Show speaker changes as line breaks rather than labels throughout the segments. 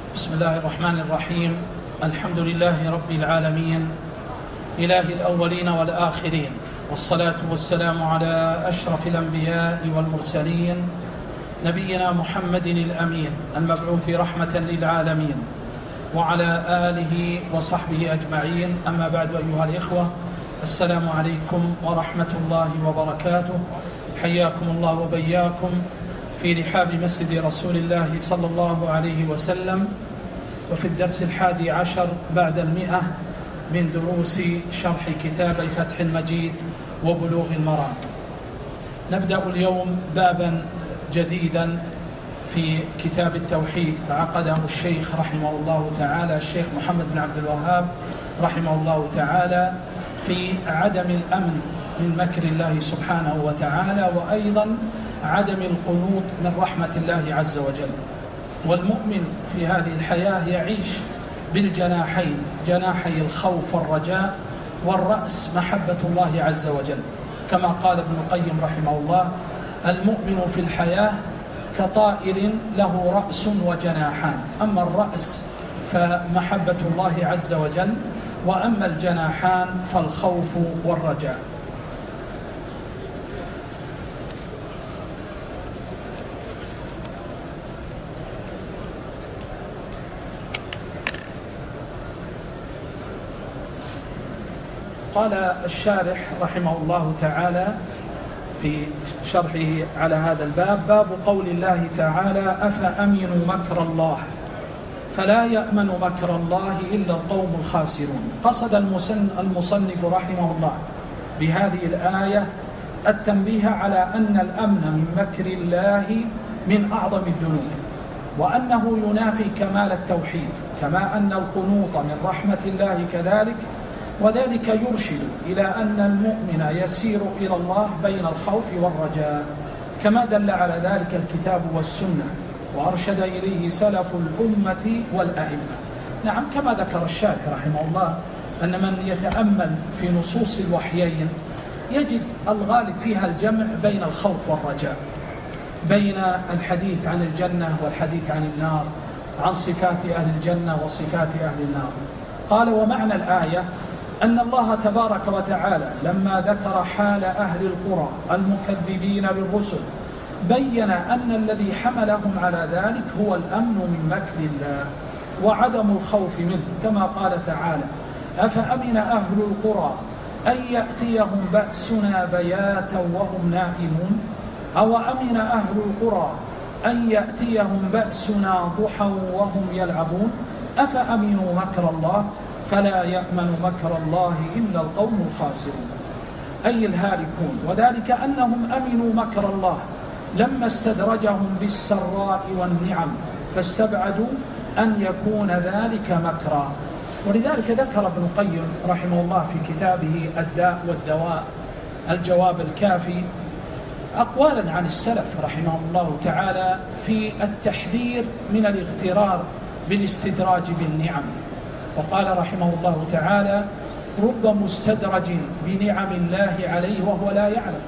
بسم الله الرحمن الرحيم. الحمد لله رب العالمين، إله الأولين والآخرين، والصلاة والسلام على أشرف الأنبياء والمرسلين، نبينا محمد الأمين المبعوث رحمة للعالمين، وعلى آله وصحبه أجمعين. أما بعد، أيها الإخوة، السلام عليكم ورحمة الله وبركاته. حياكم الله وبياكم في رحاب مسجد رسول الله صلى الله عليه وسلم، وفي الدرس 11 بعد 100 من دروس شرح كتاب فتح المجيد وبلوغ المرام. نبدأ اليوم بابا جديدا في كتاب التوحيد عقده الشيخ رحمه الله تعالى، الشيخ محمد بن عبد الوهاب رحمه الله تعالى، في عدم الأمن من مكر الله سبحانه وتعالى، وأيضا عدم القنوط من رحمة الله عز وجل. والمؤمن في هذه الحياة يعيش بالجناحين، جناحي الخوف والرجاء، والرأس محبة الله عز وجل، كما قال ابن القيم رحمه الله: المؤمن في الحياة كطائر له رأس وجناحان، أما الرأس فمحبة الله عز وجل، وأما الجناحان فالخوف والرجاء. قال الشارح رحمه الله تعالى في شرحه على هذا الباب: باب قول الله تعالى: أفأمنوا مكر الله فلا يأمن مكر الله إلا القوم الخاسرون. قصد المصنف رحمه الله بهذه الآية التنبيه على أن الأمن من مكر الله من أعظم الذنوب، وأنه ينافي كمال التوحيد، كما أن القنوط من رحمة الله كذلك، وذلك يرشد إلى أن المؤمن يسير إلى الله بين الخوف والرجاء، كما دل على ذلك الكتاب والسنة، وأرشد إليه سلف الأمة والأئمة. نعم، كما ذكر الشارح رحمه الله أن من يتأمل في نصوص الوحيين يجد الغالب فيها الجمع بين الخوف والرجاء، بين الحديث عن الجنة والحديث عن النار، عن صفات أهل الجنة وصفات أهل النار. قال: ومعنى الآية أن الله تبارك وتعالى لما ذكر حال أهل القرى المكذبين للرسل بين أن الذي حملهم على ذلك هو الأمن من مكر الله وعدم الخوف منه، كما قال تعالى: أفأمن أهل القرى أن يأتيهم بأسنا بياتا وهم نائمون، أو أمن أهل القرى أن يأتيهم بأسنا ضحى وهم يلعبون، أفأمنوا مكر الله فلا يأمن مكر الله إلا القوم الخاسرون، أي الهالكون. وذلك أنهم أمنوا مكر الله لما استدرجهم بالسراء والنعم، فاستبعدوا أن يكون ذلك مكرا. ولذلك ذكر ابن القيم رحمه الله في كتابه الداء والدواء الجواب الكافي أقوالا عن السلف رحمه الله تعالى في التحذير من الاغترار بالاستدراج بالنعم. وقال رحمه الله تعالى: رب مستدرج بنعم الله عليه وهو لا يعلم،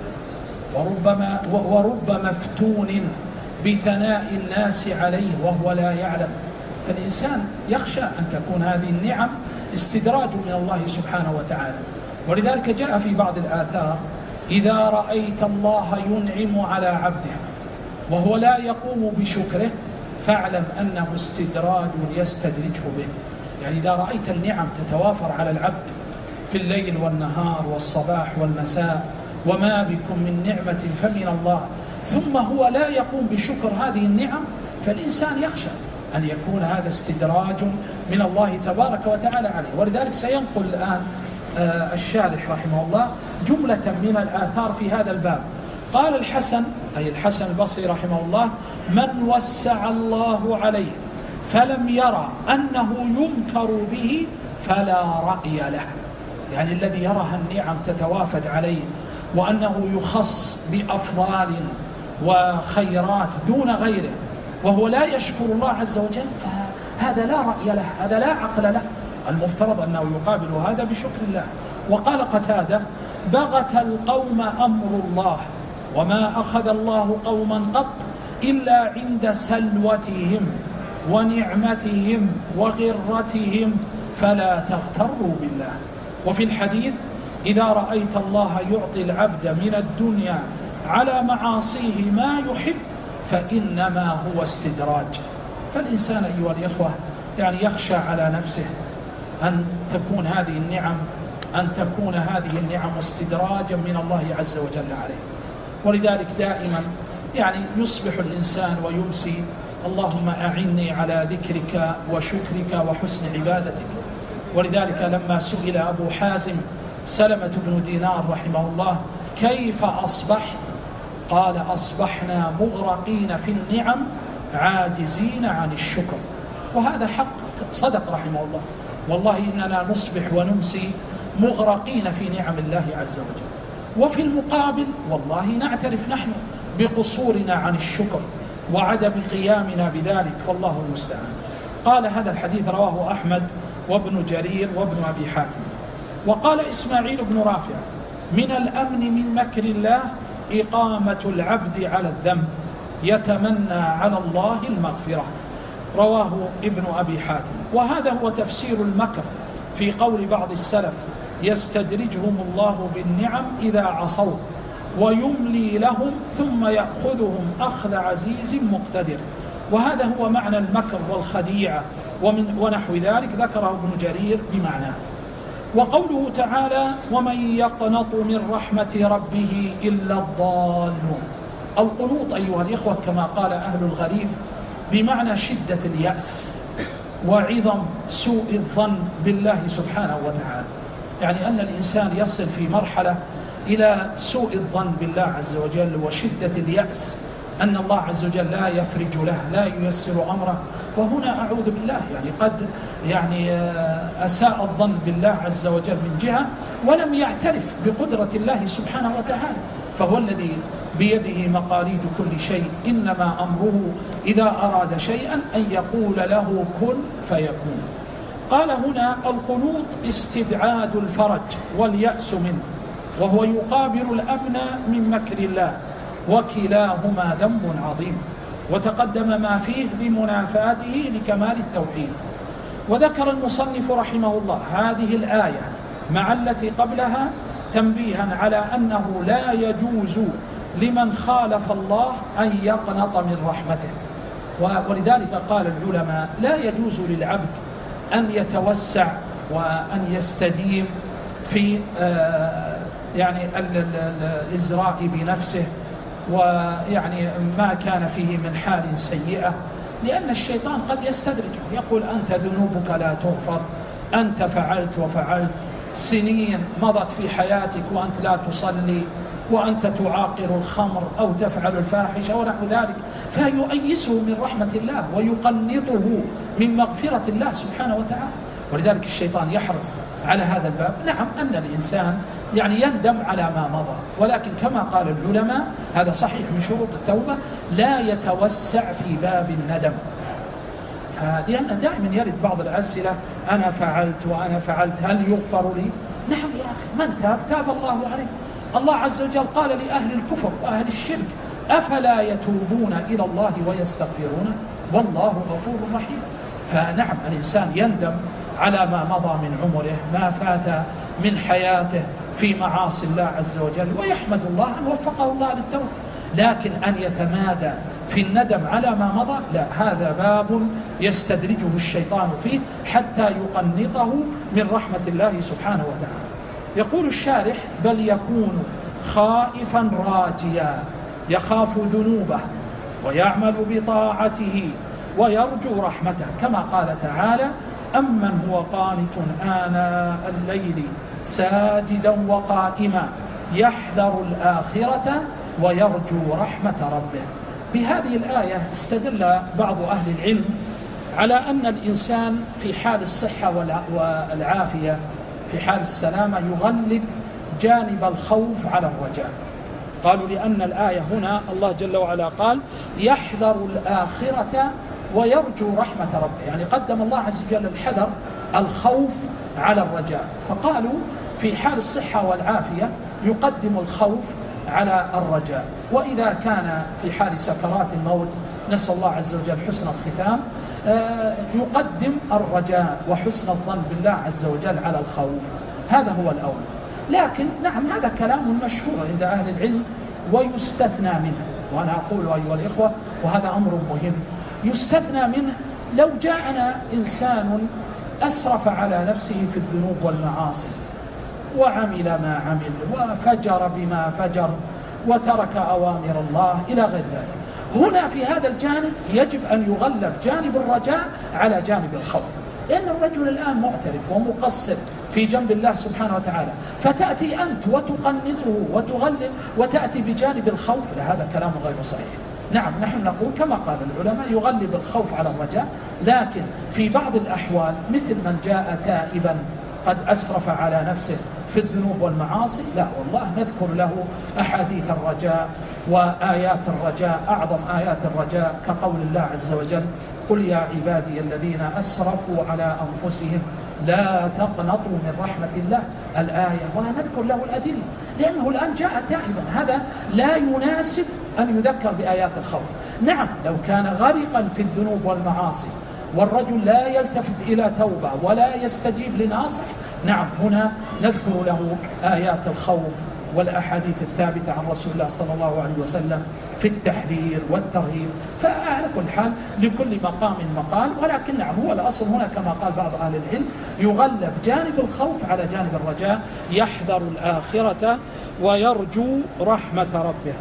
ورب مفتون بثناء الناس عليه وهو لا يعلم. فالإنسان يخشى أن تكون هذه النعم استدراج من الله سبحانه وتعالى. ولذلك جاء في بعض الآثار: إذا رأيت الله ينعم على عبده وهو لا يقوم بشكره فاعلم أنه استدراج يستدرجه به. يعني إذا رأيت النعم تتوافر على العبد في الليل والنهار والصباح والمساء، وما بكم من نعمة فمن الله، ثم هو لا يقوم بشكر هذه النعم، فالإنسان يخشى أن يكون هذا استدراج من الله تبارك وتعالى عليه. ولذلك سينقل الآن الشارح رحمه الله جملة من الآثار في هذا الباب. قال الحسن، أي الحسن البصري رحمه الله: من وسع الله عليه فلم يرى أنه ينكر به فلا رأي له. يعني الذي يرى النعم تتوافد عليه وأنه يخص بأفضال وخيرات دون غيره وهو لا يشكر الله عز وجل، فهذا لا رأي له، هذا لا عقل له. المفترض أنه يقابل هذا بشكر الله. وقال قتادة: بغت القوم أمر الله وما أخذ الله قوما قط إلا عند سلوتهم، ونعمتهم وغرتهم فلا تغتروا بالله. وفي الحديث إذا رأيت الله يعطي العبد من الدنيا على معاصيه ما يحب فإنما هو استدراج. فالإنسان أيها الإخوة يعني يخشى على نفسه أن تكون هذه النعم استدراجا من الله عز وجل عليه. ولذلك دائما يعني يصبح الإنسان ويمسي اللهم أعني على ذكرك وشكرك وحسن عبادتك. ولذلك لما سئل أبو حازم سلمة بن دينار رحمه الله كيف أصبحت؟ قال أصبحنا مغرقين في النعم عاجزين عن الشكر. وهذا حق، صدق رحمه الله، والله إننا نصبح ونمسي مغرقين في نعم الله عز وجل. وفي المقابل والله نعترف نحن بقصورنا عن الشكر وعدم قيامنا بذلك، والله المستعان. قال هذا الحديث رواه أحمد وابن جرير وابن أبي حاتم. وقال إسماعيل بن رافع من الأمن من مكر الله إقامة العبد على الذنب يتمنى على الله المغفرة، رواه ابن أبي حاتم. وهذا هو تفسير المكر في قول بعض السلف يستدرجهم الله بالنعم إذا عصوا ويملي لهم ثم يأخذهم أخذ عزيز مقتدر. وهذا هو معنى المكر والخديعة ونحو ذلك، ذكره ابن جرير بمعناه. وقوله تعالى ومن يقنط من رحمة ربه إلا الضالون. القنوط أيها الإخوة كما قال أهل الغريب بمعنى شدة اليأس وعظم سوء الظن بالله سبحانه وتعالى، يعني أن الإنسان يصل في مرحلة إلى سوء الظن بالله عز وجل وشدة اليأس أن الله عز وجل لا يفرج له لا ييسر أمره. وهنا أعوذ بالله يعني قد أساء الظن بالله عز وجل من جهة ولم يعترف بقدرة الله سبحانه وتعالى، فهو الذي بيده مقاليد كل شيء، إنما أمره إذا أراد شيئا أن يقول له كن فيكون. قال هنا القنوط استبعاد الفرج واليأس منه، وهو يقابل الأمن من مكر الله، وكلاهما ذنب عظيم، وتقدم ما فيه بمنافاته لكمال التوحيد. وذكر المصنف رحمه الله هذه الآية مع التي قبلها تنبيها على أنه لا يجوز لمن خالف الله أن يقنط من رحمته. ولذلك قال العلماء لا يجوز للعبد أن يتوسع وأن يستديم في يعني الإزراء بنفسه ويعني ما كان فيه من حال سيئة، لأن الشيطان قد يستدرجه يقول أنت ذنوبك لا تغفر، أنت فعلت وفعلت، سنين مضت في حياتك وأنت لا تصلي، وأنت تعاقر الخمر أو تفعل الفاحشة ونحو ذلك، فيؤيسه من رحمة الله ويقنطه من مغفرة الله سبحانه وتعالى. ولذلك الشيطان يحرص على هذا الباب. نعم أن الإنسان يعني يندم على ما مضى، ولكن كما قال العلماء هذا صحيح من شروط التوبة لا يتوسع في باب الندم، لأن دائما يرد بعض الأسئلة أنا فعلت وأنا فعلت هل يغفر لي؟ نعم يا أخي، من تاب الله عليه. الله عز وجل قال لأهل الكفر وأهل الشرك أفلا يتوبون إلى الله ويستغفرون والله غفور رحيم. فنعم الإنسان يندم على ما مضى من عمره، ما فات من حياته في معاصي الله عز وجل، ويحمد الله أن وفقه الله للتوبة، لكن أن يتمادى في الندم على ما مضى لا، هذا باب يستدرجه الشيطان فيه حتى يقنطه من رحمة الله سبحانه وتعالى. يقول الشارح بل يكون خائفا راجيا يخاف ذنوبه ويعمل بطاعته ويرجو رحمته، كما قال تعالى أمن هو قانت آناء الليل ساجدا وقائما يحذر الآخرة ويرجو رحمة ربه. بهذه الآية استدل بعض أهل العلم على أن الإنسان في حال الصحة والعافية في حال السلامة يغلب جانب الخوف على الرجاء. قالوا لأن الآية هنا الله جل وعلا قال يحذر الآخرة ويرجو رحمة ربه، يعني قدم الله عز وجل الحذر الخوف على الرجاء، فقالوا في حال الصحة والعافية يقدم الخوف على الرجاء، وإذا كان في حال سكرات الموت نسأل الله عز وجل حسن الختام، يقدم الرجاء وحسن الظن بالله عز وجل على الخوف، هذا هو الأول. لكن نعم هذا كلام مشهور عند أهل العلم ويستثنى منه، وأنا أقول أيها الإخوة وهذا أمر مهم، يستثنى منه لو جاءنا إنسان أسرف على نفسه في الذنوب والمعاصي وعمل ما عمل وفجر بما فجر وترك أوامر الله إلى غير ذلك، هنا في هذا الجانب يجب أن يغلب جانب الرجاء على جانب الخوف، لأن الرجل الآن معترف ومقصر في جنب الله سبحانه وتعالى، فتأتي أنت وتقنطه وتغلب وتأتي بجانب الخوف، هذا كلام غير صحيح. نعم نحن نقول كما قال العلماء يغلب الخوف على الرجاء، لكن في بعض الأحوال مثل من جاء تائبا قد أسرف على نفسه في الذنوب والمعاصي، لا والله نذكر له أحاديث الرجاء وآيات الرجاء، أعظم آيات الرجاء كقول الله عز وجل قل يا عبادي الذين أسرفوا على أنفسهم لا تقنطوا من رحمة الله الآية، ونذكر له الأدلة، لأنه الآن جاء تائبا، هذا لا يناسب أن يذكر بآيات الخوف. نعم لو كان غرقا في الذنوب والمعاصي والرجل لا يلتفت إلى توبة ولا يستجيب لناصح، نعم هنا نذكر له آيات الخوف والأحاديث الثابتة عن رسول الله صلى الله عليه وسلم في التحذير والترهيب، فعلى كل حال لكل مقام مقال، ولكن نعم هو الأصل هنا كما قال بعض أهل العلم يغلب جانب الخوف على جانب الرجاء، يحذر الآخرة ويرجو رحمة ربه.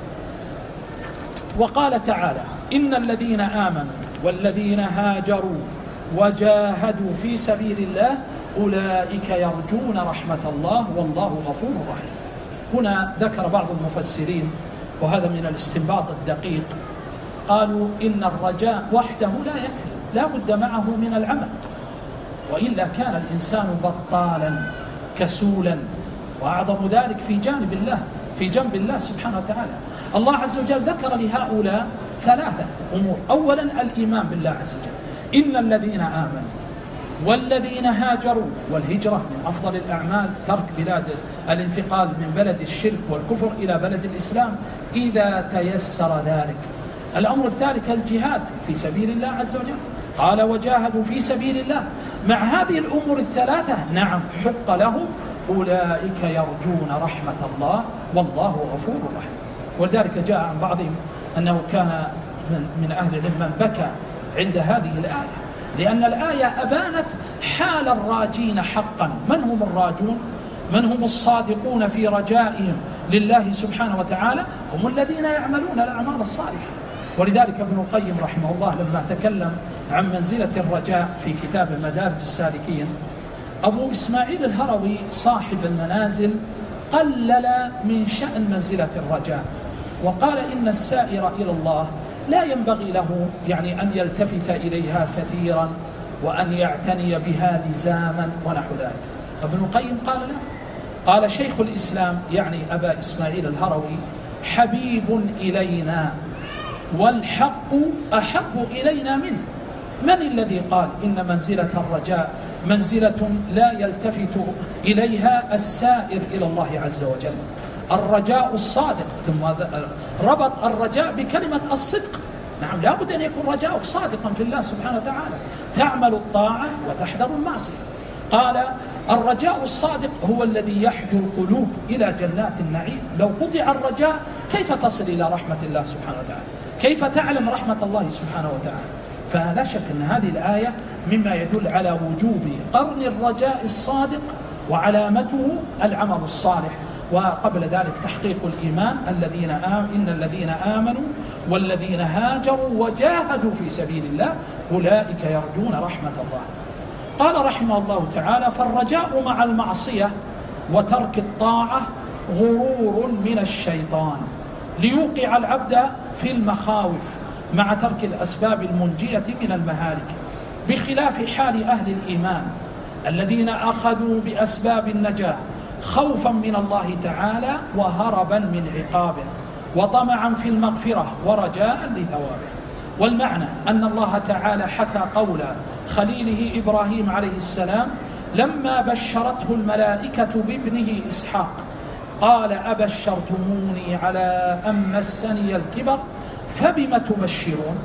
وقال تعالى إن الذين آمنوا والذين هاجروا وجاهدوا في سبيل الله أولئك يرجون رحمة الله والله غفور رحيم. هنا ذكر بعض المفسرين وهذا من الاستنباط الدقيق، قالوا إن الرجاء وحده لا يكفي، لا بد معه من العمل، وإلا كان الإنسان بطالا كسولا، وأعظم ذلك في جانب الله في جنب الله سبحانه وتعالى. الله عز وجل ذكر لهؤلاء ثلاثة أمور، أولا الإيمان بالله عز وجل، إن الذين آمنوا والذين هاجروا، والهجرة من أفضل الأعمال ترك بلاد الانتقال من بلد الشرك والكفر إلى بلد الإسلام إذا تيسر ذلك. الأمر الثالث الجهاد في سبيل الله عز وجل، قال وجاهدوا في سبيل الله. مع هذه الأمور الثلاثة نعم حق لهم أولئك يرجون رحمة الله والله غفور رحيم. ولذلك جاء عن بعضهم أنه كان من أهل العلم من بكى عند هذه الآية، لأن الآية أبانت حال الراجين حقا. من هم الراجون؟ من هم الصادقون في رجائهم لله سبحانه وتعالى؟ هم الذين يعملون الأعمال الصالحة. ولذلك ابن القيم رحمه الله لما تكلم عن منزلة الرجاء في كتاب مدارج السالكين، أبو إسماعيل الهروي صاحب المنازل قلل من شأن منزلة الرجاء، وقال إن السائر إلى الله لا ينبغي له يعني أن يلتفت إليها كثيرا وأن يعتني بها لزاما ونحو ذلك. ابن القيم قال لا، قال شيخ الإسلام يعني أبا إسماعيل الهروي حبيب إلينا والحق أحب إلينا منه. من الذي قال إن منزلة الرجاء منزلة لا يلتفت إليها السائر إلى الله عز وجل؟ الرجاء الصادق، ثم ربط الرجاء بكلمة الصدق. نعم لا بد أن يكون رجاؤك صادقا في الله سبحانه وتعالى، تعمل الطاعة وتحذر المعصية. قال الرجاء الصادق هو الذي يحدو القلوب إلى جنات النعيم. لو قطع الرجاء كيف تصل إلى رحمة الله سبحانه وتعالى؟ كيف تعلم رحمة الله سبحانه وتعالى؟ فلا شك أن هذه الآية مما يدل على وجوب قرن الرجاء الصادق وعلامته العمل الصالح، وقبل ذلك تحقيق الإيمان إن الذين آمنوا والذين هاجروا وجاهدوا في سبيل الله أولئك يرجون رحمة الله. قال رحمه الله تعالى فالرجاء مع المعصية وترك الطاعة غرور من الشيطان ليوقع العبد في المخاوف مع ترك الأسباب المنجية من المهالك، بخلاف حال أهل الإيمان الذين أخذوا بأسباب النجاة خوفا من الله تعالى وهربا من عقابه وطمعا في المغفرة ورجاء لثوابه. والمعنى أن الله تعالى حكى قول خليله إبراهيم عليه السلام لما بشرته الملائكة بابنه إسحاق قال أبشرتموني على أن مسني الكبر فبم تبشرون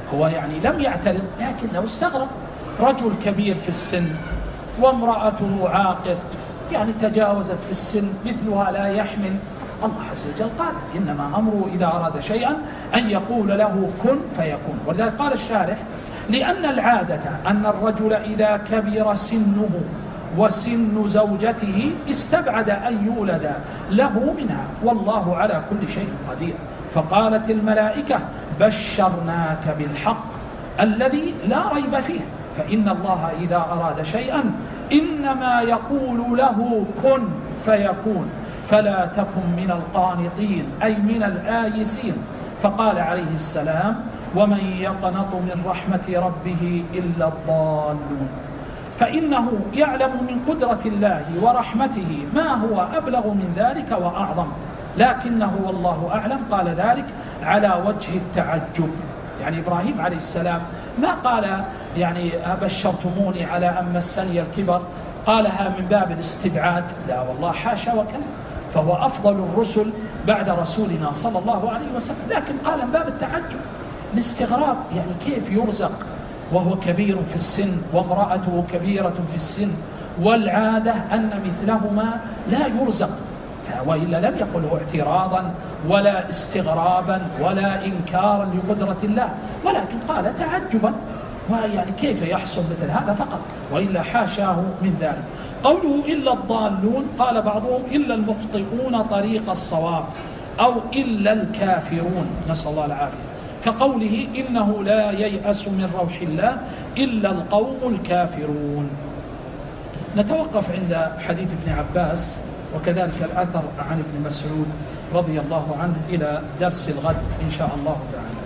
هو يعني لم يعترض لكنه استغرب، رجل كبير في السن وامرأته عاقر يعني تجاوزت في السن، مثلها لا يحمل. الله عز وجل قادر، إنما أمره إذا أراد شيئا أن يقول له كن فيكون. ولذلك قال الشارح: لأن العادة أن الرجل إذا كبر سنه وسن زوجته استبعد أن يولد له منها، والله على كل شيء قدير. فقالت الملائكة: بشرناك بالحق الذي لا ريب فيه، فإن الله إذا أراد شيئا إنما يقول له كن فيكون، فلا تكن من القانطين أي من الآيسين. فقال عليه السلام: ومن يقنط من رحمة ربه إلا الضالون. فإنه يعلم من قدرة الله ورحمته ما هو أبلغ من ذلك وأعظم، لكنه والله أعلم قال ذلك على وجه التعجب. يعني إبراهيم عليه السلام ما قال يعني أبشرتموني على أن مسني الكبر قالها من باب الاستبعاد، لا والله حاشا وكلا، فهو أفضل الرسل بعد رسولنا صلى الله عليه وسلم، لكن قال من باب التعجب الاستغراب، يعني كيف يرزق وهو كبير في السن وامرأته كبيرة في السن، والعادة أن مثلهما لا يرزق. وإلا لم يقله اعتراضا ولا استغرابا ولا إنكارا لقدرة الله، ولكن قال تعجبا، ويعني كيف يحصل مثل هذا فقط، وإلا حاشاه من ذلك. قوله إلا الضالون، قال بعضهم إلا المخطئون طريق الصواب، أو إلا الكافرون، نسأل الله العافية، كقوله إنه لا ييأس من روح الله إلا القوم الكافرون. نتوقف عند حديث ابن عباس وكذلك الأثر عن ابن مسعود رضي الله عنه إلى درس الغد إن شاء الله تعالى.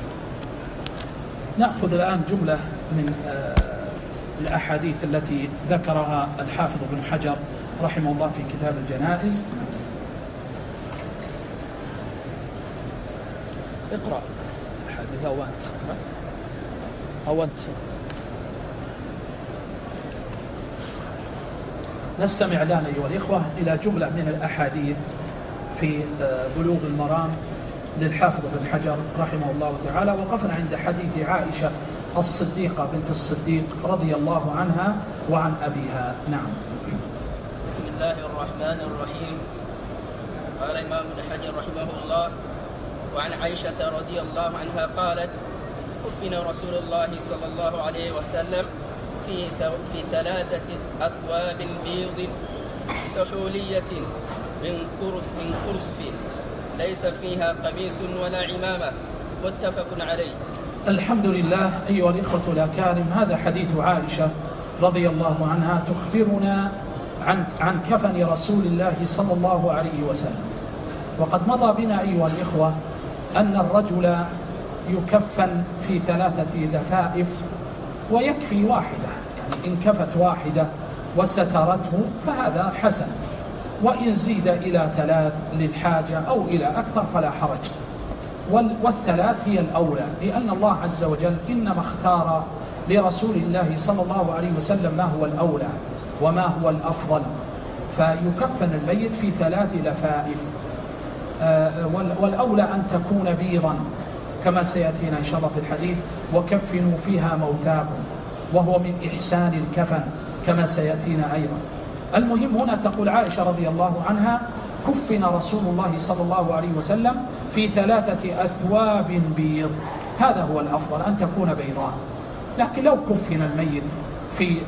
نأخذ الآن جملة من الأحاديث التي ذكرها الحافظ ابن حجر رحمه الله في كتاب الجنائز. اقرأ الحديث أو أنت أو أنت. نستمع الآن أيها الإخوة إلى جملة من الأحاديث في بلوغ المرام للحافظ ابن حجر رحمه الله تعالى. وقفنا عند حديث عائشة الصديقة بنت الصديق رضي الله عنها وعن أبيها. نعم.
بسم الله الرحمن الرحيم. قال الإمام ابن حجر رحمه الله: وعن عائشة رضي الله عنها قالت: كفن رسول الله صلى الله عليه وسلم في 3 أثواب بيض سحولية من كرسف ليس فيها قميص ولا عمامة، متفق عليه.
الحمد لله. أيها الإخوة الأكارم، هذا حديث عائشة رضي الله عنها تخبرنا عن كفن رسول الله صلى الله عليه وسلم. وقد مضى بنا أيها الإخوة أن الرجل يكفن في 3 لفائف ويكفي واحدة، يعني إن كفت واحدة وسترته فهذا حسن، وإن زيد إلى 3 للحاجة أو إلى أكثر فلا حرج. والثلاث هي الأولى، لأن الله عز وجل إنما اختار لرسول الله صلى الله عليه وسلم ما هو الأولى وما هو الأفضل، فيكفن الميت في 3 لفائف. والأولى أن تكون بيضا كما سيأتينا إن شاء الله في الحديث: وكفنوا فيها موتاكم، وهو من إحسان الكفن كما سيأتينا أيضا. المهم هنا تقول عائشة رضي الله عنها: كفن رسول الله صلى الله عليه وسلم في 3 أثواب بيض، هذا هو الأفضل أن تكون بيضاء. لكن لو كفن الميت في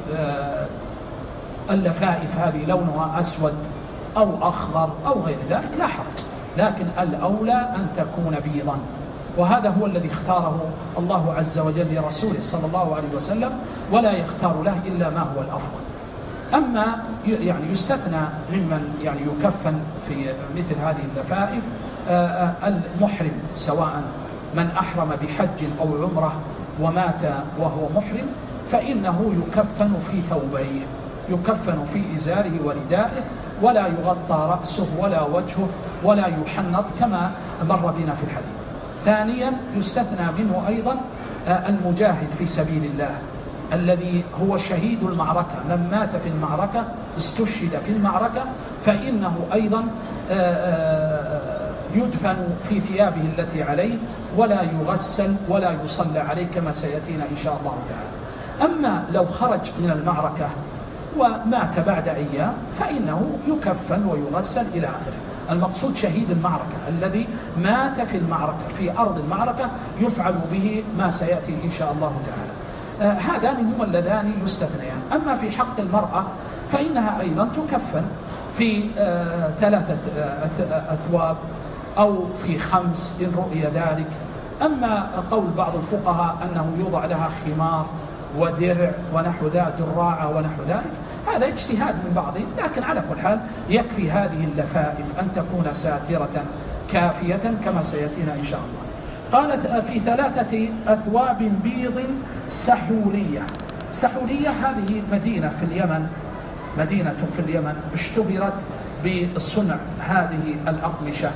اللفائف هذه لونها أسود أو أخضر أو غير ذلك لا حرج، لكن الأولى أن تكون بيضا، وهذا هو الذي اختاره الله عز وجل لرسوله صلى الله عليه وسلم، ولا يختار له إلا ما هو الأفضل. أما يعني يستثنى ممن يعني يكفن في مثل هذه اللفائف المحرم، سواء من أحرم بحج أو عمرة ومات وهو محرم فإنه يكفن في ثوبيه، يكفن في إزاره وردائه، ولا يغطى رأسه ولا وجهه ولا يحنط كما مر بنا في الحديث. ثانيا يستثنى منه أيضا المجاهد في سبيل الله الذي هو شهيد المعركة، من مات في المعركة استشهد في المعركة، فإنه أيضا يدفن في ثيابه التي عليه ولا يغسل ولا يصلى عليه كما سيأتينا إن شاء الله تعالى. أما لو خرج من المعركة ومات بعد أيام فإنه يكفن ويغسل إلى آخره. المقصود شهيد المعركة الذي مات في المعركة في أرض المعركة يفعل به ما سيأتي إن شاء الله تعالى. هذان هما اللذان يستثنيان. أما في حق المرأة فإنها أيضا تكفن في 3 أثواب أو في 5 إن رؤي ذلك. أما قول بعض الفقهاء أنه يوضع لها خمار ودرع ونحو ذلك دراعة ونحو ذلك هذا اجتهاد من بعضهم، لكن على كل حال يكفي هذه اللفائف أن تكون ساترة كافية كما سيأتينا إن شاء الله. قالت في 3 أثواب بيض سحولية. سحولية هذه مدينة في اليمن، مدينة في اليمن اشتهرت بصنع هذه الأقمشة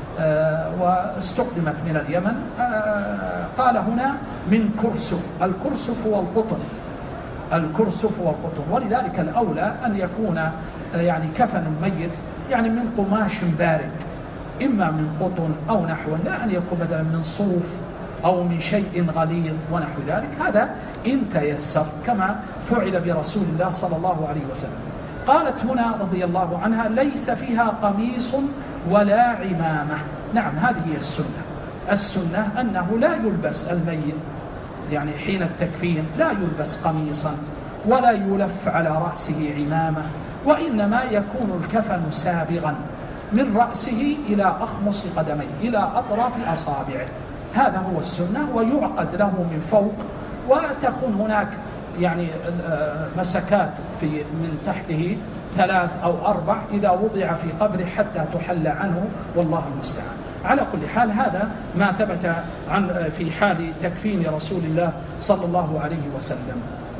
واستخدمت من اليمن. قال هنا من كرسف. الكرسف هو القطن، الكرسف هو القطن، ولذلك الأولى أن يكون يعني كفن الميت يعني من قماش بارد، إما من قطن أو نحو، لا أن يكون مثلا من صوف أو من شيء غليظ ونحو ذلك. هذا إن تيسر كما فعل برسول الله صلى الله عليه وسلم. قالت هنا رضي الله عنها ليس فيها قميص ولا عمامة. نعم هذه هي السنة. السنة أنه لا يلبس الميت يعني حين التكفين لا يلبس قميصا ولا يلف على رأسه عمامة، وإنما يكون الكفن سابغا من رأسه إلى أخمص قدميه إلى أطراف أصابعه. هذا هو السنة، ويعقد له من فوق وتكون هناك يعني مسكات من تحته 3 أو 4 إذا وضع في قبره حتى تحل عنه، والله المستعان. على كل حال هذا ما ثبت عن في حال تكفين رسول الله صلى الله عليه وسلم.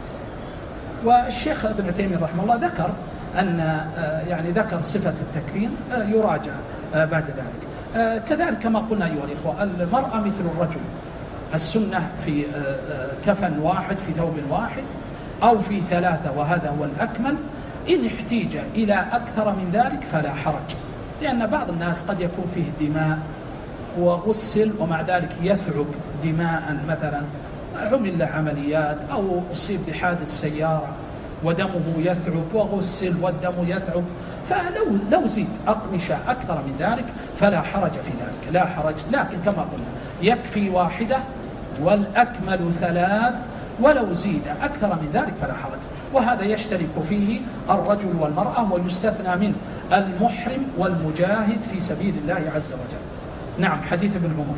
والشيخ ابن عثيمين رحمه الله ذكر أن يعني ذكر صفة التكفين يراجع بعد ذلك. كذلك كما قلنا أيها الإخوة المرأة مثل الرجل، السنة في كفن واحد في ثوب واحد أو في 3 وهذا هو الأكمل. إن احتيج إلى أكثر من ذلك فلا حرج، لأن بعض الناس قد يكون فيه دماء وغسل ومع ذلك يثعب دماء، مثلا عمل له عمليات أو أصيب بحادث سيارة ودمه يثعب وغسل والدم يثعب، فلو زيد أقمشة أكثر من ذلك فلا حرج في ذلك، لا حرج. لكن كما قلنا يكفي 1 والأكمل 3، ولو زيد أكثر من ذلك فلا حرج. وهذا يشترك فيه الرجل والمرأة، ويستثنى منه المحرم والمجاهد في سبيل الله عز وجل. نعم حديث ابن عمر.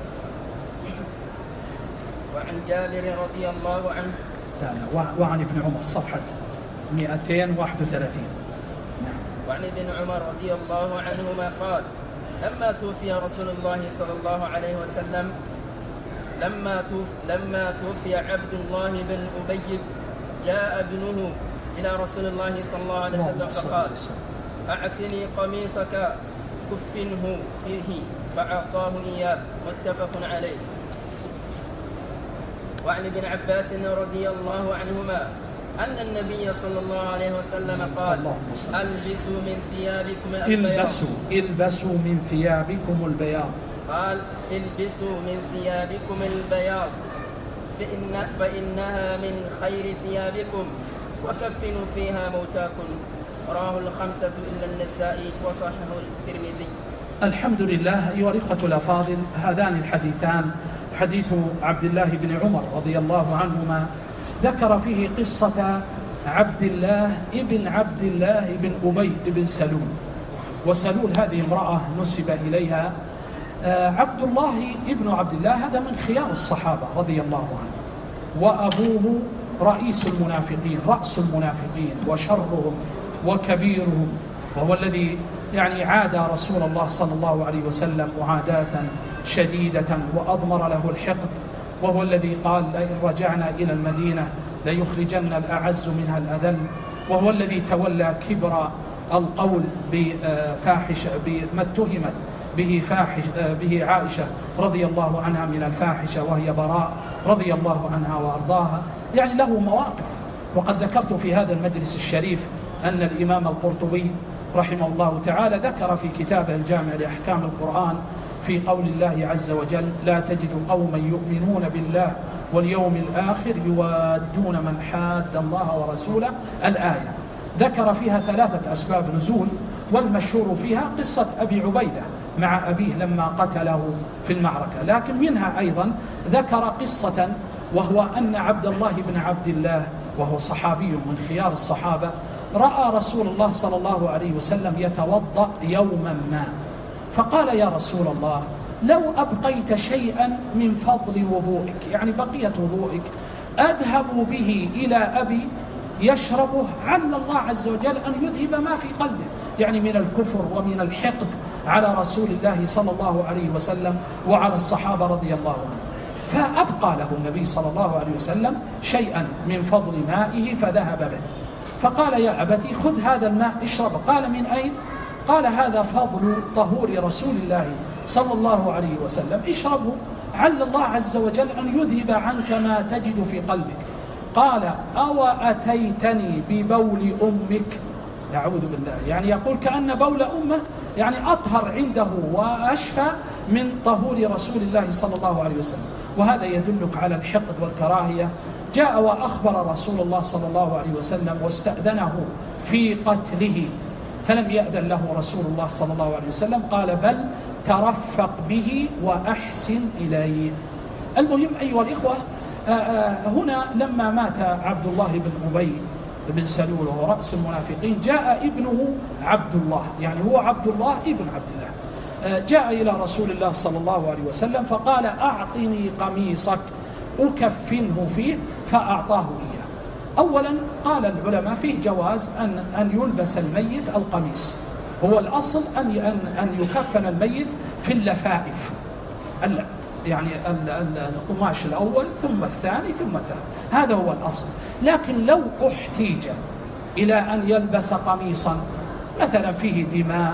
وعن جابر رضي الله عنه
وعن ابن عمر صفحة 231.
نعم. وعن ابن عمر رضي الله عنهما قال لما توفي رسول الله صلى الله عليه وسلم لما توفي عبد الله بن أبي جاء ابنه إلى رسول الله صلى الله عليه وسلم فقال أعطني قميصك كفنه فيه، فأعطاه إياه، متفق عليه. وعن ابن عباس رضي الله عنهما أن النبي صلى الله عليه وسلم قال البسوا من ثيابكم البياض.
البسوا من ثيابكم البياض.
قال البسوا من ثيابكم البياض فإنها من خير ثيابكم، وكفنوا فيها موتاكم. رواه 5 إلا النسائي وصححه الترمذي.
الحمد لله. أيها الإخوة الأفاضل، هذان الحديثان حديث عبد الله بن عمر رضي الله عنهما ذكر فيه قصة عبد الله بن أبي بن سلول. وسلول هذه امرأة نسب إليها. عبد الله ابن عبد الله هذا من خيار الصحابة رضي الله عنه، وأبوه رئيس المنافقين، رأس المنافقين وشرهم وكبيرهم، وهو الذي يعني عادى رسول الله صلى الله عليه وسلم معاداة شديدة وأضمر له الحقد، وهو الذي قال لئن رجعنا إلى المدينة ليخرجن الأعز منها الأذل، وهو الذي تولى كبر القول بما اتهمت به عائشة رضي الله عنها من الفاحشة، وهي براء رضي الله عنها وأرضاها. يعني له مواقف. وقد ذكرت في هذا المجلس الشريف أن الإمام القرطبي رحمه الله تعالى ذكر في كتابه الجامع لأحكام القرآن في قول الله عز وجل: لا تجد قوما يؤمنون بالله واليوم الآخر يوادون من حاد الله ورسوله، الآية. ذكر فيها 3 أسباب نزول، والمشهور فيها قصة أبي عبيدة مع أبيه لما قتله في المعركة، لكن منها أيضا ذكر قصة، وهو أن عبد الله بن عبد الله وهو صحابي من خيار الصحابة رأى رسول الله صلى الله عليه وسلم يتوضأ يوما ما، فقال: يا رسول الله، لو أبقيت شيئا من فضل وضوئك، يعني بقية وضوئك، أذهب به إلى أبي يشربه، عل الله عز وجل أن يذهب ما في قلبه، يعني من الكفر ومن الحقد على رسول الله صلى الله عليه وسلم وعلى الصحابة رضي الله عنهم. فأبقى له النبي صلى الله عليه وسلم شيئا من فضل مائه فذهب به، فقال: يا أبتي، خذ هذا الماء اشرب. قال: من أين؟ قال: هذا فضل طهور رسول الله صلى الله عليه وسلم، اشربه، عل الله عز وجل أن يذهب عنك ما تجد في قلبك. قال: أو أتيتني ببول أمك؟ نعوذ بالله، يعني يقول كأن بول أمه يعني أطهر عنده وأشفى من طهور رسول الله صلى الله عليه وسلم، وهذا يدلك على الحقد والكراهية. جاء وأخبر رسول الله صلى الله عليه وسلم واستأذنه في قتله، فلم يأذن له رسول الله صلى الله عليه وسلم، قال: بل ترفق به وأحسن إليه. المهم أيها الإخوة، هنا لما مات عبد الله بن أبي بن سلول وهو رأس المنافقين، جاء ابنه عبد الله، يعني هو عبد الله ابن عبد الله، جاء إلى رسول الله صلى الله عليه وسلم فقال: أعطني قميصك أكفنه فيه، فأعطاه إياه. أولا قال العلماء فيه جواز أن يلبس الميت القميص، هو الأصل أن يكفن الميت في اللفائف، يعني القماش الأول ثم الثاني ثم الثالث، هذا هو الأصل. لكن لو احتيج إلى أن يلبس قميصا مثلا فيه دماء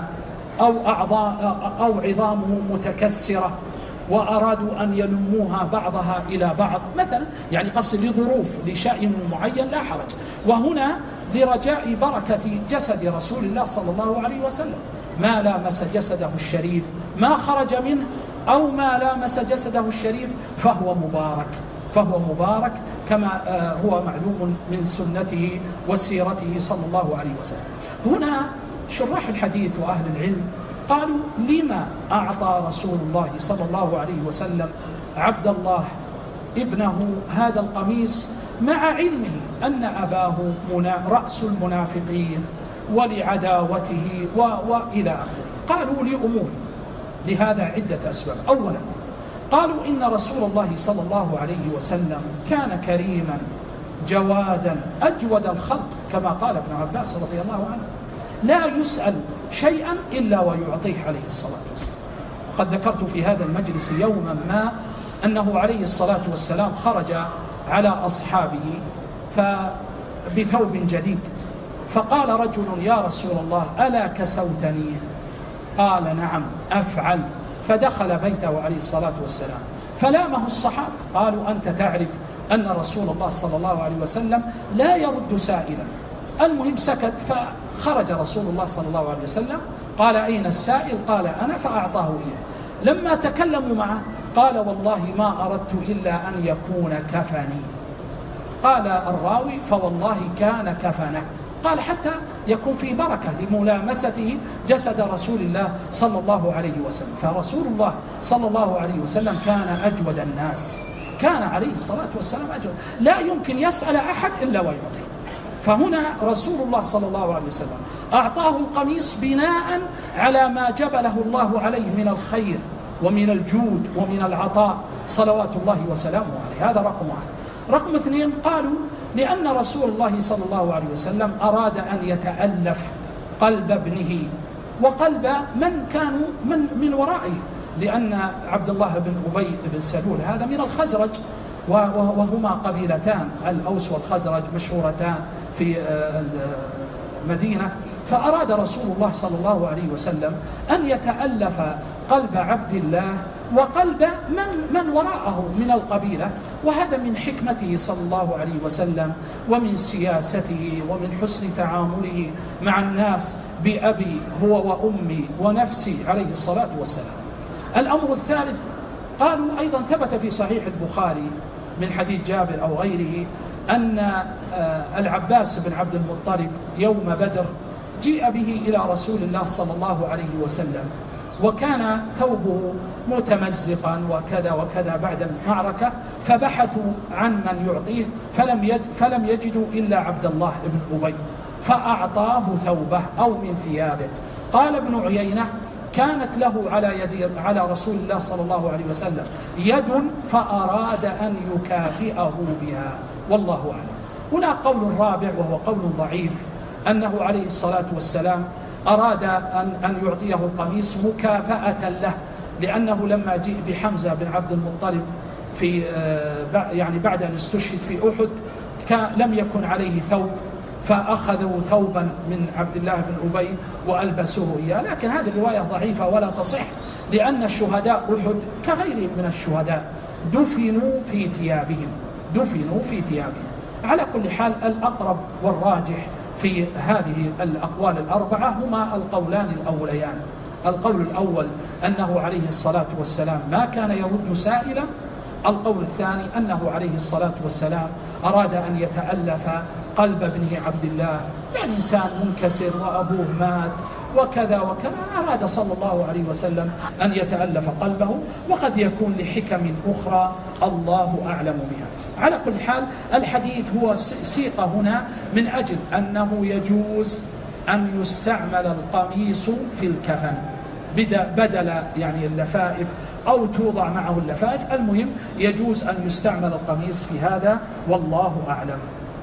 أو عظامه متكسرة وأرادوا أن يلموها بعضها إلى بعض مثلا، يعني قصد لظروف لشأن معين لا حرج، وهنا لرجاء بركة جسد رسول الله صلى الله عليه وسلم، ما لامس جسده الشريف، ما خرج منه أو ما لامس جسده الشريف فهو مبارك كما هو معلوم من سنته وسيرته صلى الله عليه وسلم. هنا شراح الحديث وأهل العلم قالوا: لما أعطى رسول الله صلى الله عليه وسلم عبد الله ابنه هذا القميص مع علمه أن أباه رأس المنافقين ولعداوته وإلى آخره؟ قالوا: لأمور، لهذا عدة أسباب. أولا قالوا: إن رسول الله صلى الله عليه وسلم كان كريما جوادا أجود الخلق، كما قال ابن عباس رضي الله عنه: لا يسأل شيئا إلا ويعطيه عليه الصلاة والسلام. قد ذكرت في هذا المجلس يوما ما أنه عليه الصلاة والسلام خرج على أصحابه بثوب جديد، فقال رجل: يا رسول الله، ألا كسوتني؟ قال: نعم أفعل. فدخل بيته عليه الصلاة والسلام فلامه الصحابة، قالوا: أنت تعرف أن رسول الله صلى الله عليه وسلم لا يرد سائلا. المهم سكت، فخرج رسول الله صلى الله عليه وسلم قال: أين السائل؟ قال: أنا، فأعطاه إياه. لما تكلموا معه قال: والله ما أردت إلا أن يكون كفني. قال الراوي: فوالله كان كفنه. قال: حتى يكون في بركة لملامسته جسد رسول الله صلى الله عليه وسلم. فرسول الله صلى الله عليه وسلم كان أجود الناس، كان عليه الصلاة والسلام أجود، لا يمكن يسأل أحد إلا ويعطيه. فهنا رسول الله صلى الله عليه وسلم أعطاه القميص بناء على ما جبله الله عليه من الخير ومن الجود ومن العطاء صلوات الله وسلامه عليه. هذا رقم واحد. رقم اثنين قالوا: لأن رسول الله صلى الله عليه وسلم أراد أن يتألف قلب ابنه وقلب من كانوا من ورائه، لأن عبد الله بن أبي بن سلول هذا من الخزرج، وهما قبيلتان، الأوس والخزرج، مشهورتان في المدينة، فأراد رسول الله صلى الله عليه وسلم أن يتألف قلب عبد الله وقلب من وراءه من القبيلة، وهذا من حكمته صلى الله عليه وسلم ومن سياسته ومن حسن تعامله مع الناس بأبي هو وأمي ونفسي عليه الصلاة والسلام. الأمر الثالث، قالوا أيضا ثبت في صحيح البخاري من حديث جابر أو غيره أن العباس بن عبد المطلب يوم بدر جيء به إلى رسول الله صلى الله عليه وسلم، وكان ثوبه متمزقا وكذا وكذا بعد المعركة، فبحثوا عن من يعطيه فلم يجدوا إلا عبد الله بن أبي، فأعطاه ثوبه أو من ثيابه. قال ابن عيينة كانت له على رسول الله صلى الله عليه وسلم يد فأراد أن يكافئه بها، والله أعلم. هنا قول رابع وهو قول ضعيف، أنه عليه الصلاة والسلام أراد أن يعطيه القميص مكافأة له، لأنه لما جيء بحمزة بن عبد المطلب في يعني بعد أن استشهد في أحد لم يكن عليه ثوب، فأخذوا ثوبا من عبد الله بن أبي وألبسوه إياه، لكن هذه الرواية ضعيفة ولا تصح، لأن الشهداء أحد كغيرهم من الشهداء دفنوا في ثيابهم. على كل حال الأقرب والراجح في هذه الأقوال الأربعة هما القولان الأوليان. القول الأول أنه عليه الصلاة والسلام ما كان يرد سائلا، القول الثاني أنه عليه الصلاة والسلام أراد أن يتألف قلب ابنه عبد الله، يعني إنسان منكسر وأبوه مات وكذا وكذا، أراد صلى الله عليه وسلم أن يتألف قلبه، وقد يكون لحكم أخرى الله أعلم بها. على كل حال الحديث هو سيق هنا من أجل أنه يجوز أن يستعمل القميص في الكفن بدل يعني اللفائف أو توضع معه اللفائف، المهم يجوز أن يستعمل القميص في هذا والله أعلم.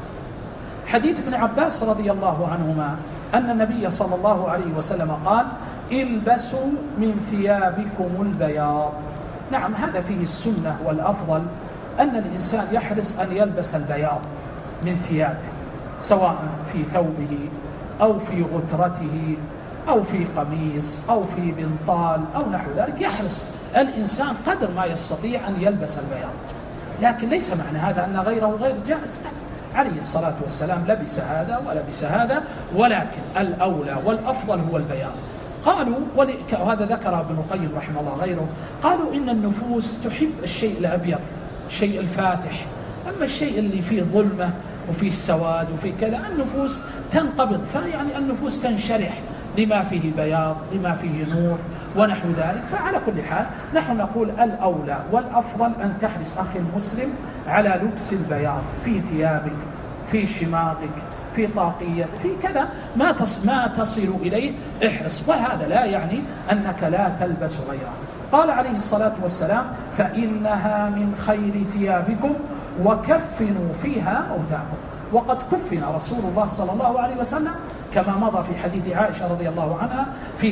حديث ابن عباس رضي الله عنهما أن النبي صلى الله عليه وسلم قال البسوا من ثيابكم البياض. نعم، هذا فيه السنة والأفضل أن الإنسان يحرص أن يلبس البياض من ثيابه، سواء في ثوبه أو في غترته أو في قميص أو في بنطال أو نحو ذلك، يحرص الإنسان قدر ما يستطيع أن يلبس البياض، لكن ليس معنى هذا أن غيره غير جائز. عليه الصلاة والسلام لبس هذا ولبس هذا، ولكن الأولى والأفضل هو البياض. قالوا وهذا ذكر ابن القيم رحمه الله غيره، قالوا إن النفوس تحب الشيء الأبيض، الشيء الفاتح، أما الشيء اللي فيه ظلمة وفيه السواد وفيه كذا النفوس تنقبض، فيعني النفوس تنشرح لما فيه بياض لما فيه نور ونحو ذلك. فعلى كل حال نحن نقول الأولى والأفضل أن تحرص أخي المسلم على لبس البياض في ثيابك، في شماغك، في طاقية، في كذا ما تصل إليه احرص، وهذا لا يعني أنك لا تلبس غيره. قال عليه الصلاة والسلام فإنها من خير ثيابكم وكفنوا فيها موتاكم. وقد كفن رسول الله صلى الله عليه وسلم كما مضى في حديث عائشة رضي الله عنها في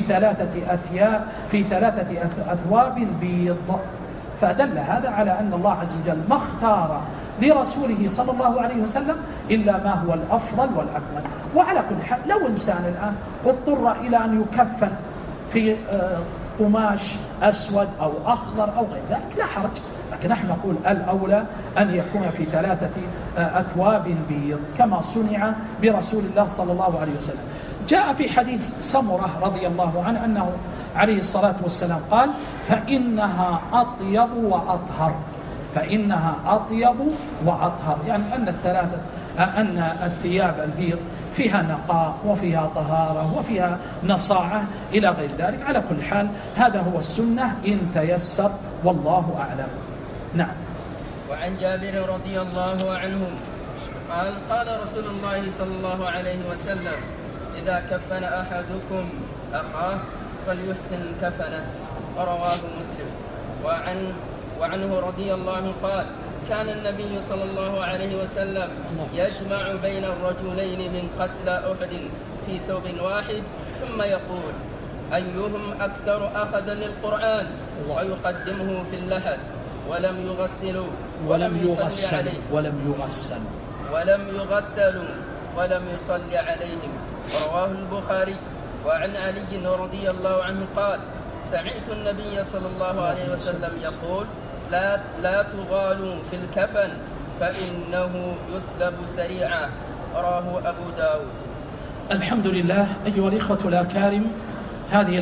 ثلاثة أثواب بيض، فدل هذا على أن الله عز وجل ما اختار لرسوله صلى الله عليه وسلم إلا ما هو الأفضل والأكمل. وعلى كل حال لو إنسان الآن اضطر إلى أن يكفن في قماش أسود أو أخضر أو غير ذلك لا حرج، لكن نحن نقول الأولى أن يكون في 3 أثواب بيض كما صنع برسول الله صلى الله عليه وسلم. جاء في حديث سمرة رضي الله عنه أنه عليه الصلاة والسلام قال فإنها أطيب وأطهر، فإنها أطيب وأطهر، يعني أن الثياب البيض فيها نقاء وفيها طهارة وفيها نصاعة إلى غير ذلك. على كل حال هذا هو السنة إن تيسر والله أعلم. نعم.
وعن جابر رضي الله عنه قال رسول الله صلى الله عليه وسلم إذا كفن أحدكم أخاه فليحسن كفنه، رواه مسلم. وعنه رضي الله عنه قال كان النبي صلى الله عليه وسلم يجمع بين الرجلين من قتلى أحد في ثوب واحد ثم يقول أيهم أكثر أخذا للقرآن ويقدمه في اللحد ولم يغسلوا ولم يصل عليهم. رواه البخاري. وعن علي رضي الله عنه قال: سمعت النبي صلى الله عليه وسلم يقول: لا تغالوا في الكفن فإنه يسلب سريعا. رواه أبو داود.
الحمد لله. أيها الإخوة الأكارم، هذه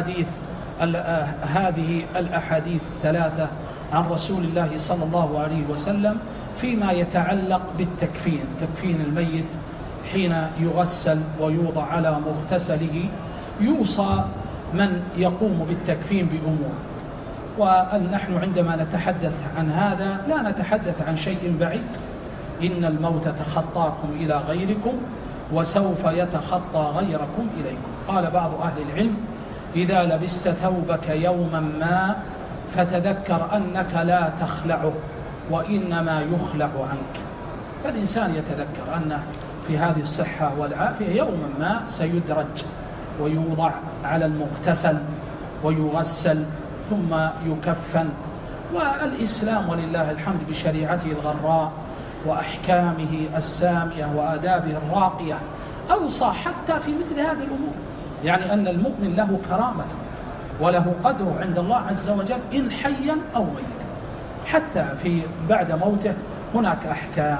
الأحاديث الثلاثة عن رسول الله صلى الله عليه وسلم فيما يتعلق بالتكفين، تكفين الميت حين يغسل ويوضع على مغتسله، يوصى من يقوم بالتكفين بأمور. ونحن عندما نتحدث عن هذا لا نتحدث عن شيء بعيد. إن الموت تخطاكم إلى غيركم وسوف يتخطى غيركم إليكم. قال بعض أهل العلم: إذا لبست ثوبك يوما ما فتذكر أنك لا تخلعه وإنما يخلع عنك. فالإنسان يتذكر أنه في هذه الصحة والعافية يوما ما سيدرج ويوضع على المغتسل ويغسل ثم يكفن. والإسلام ولله الحمد بشريعته الغراء وأحكامه السامية وآدابه الراقية أوصى حتى في مثل هذه الأمور، يعني أن المؤمن له كرامة وله قدر عند الله عز وجل إن حيا أو ميتا. حتى في بعد موته هناك أحكام: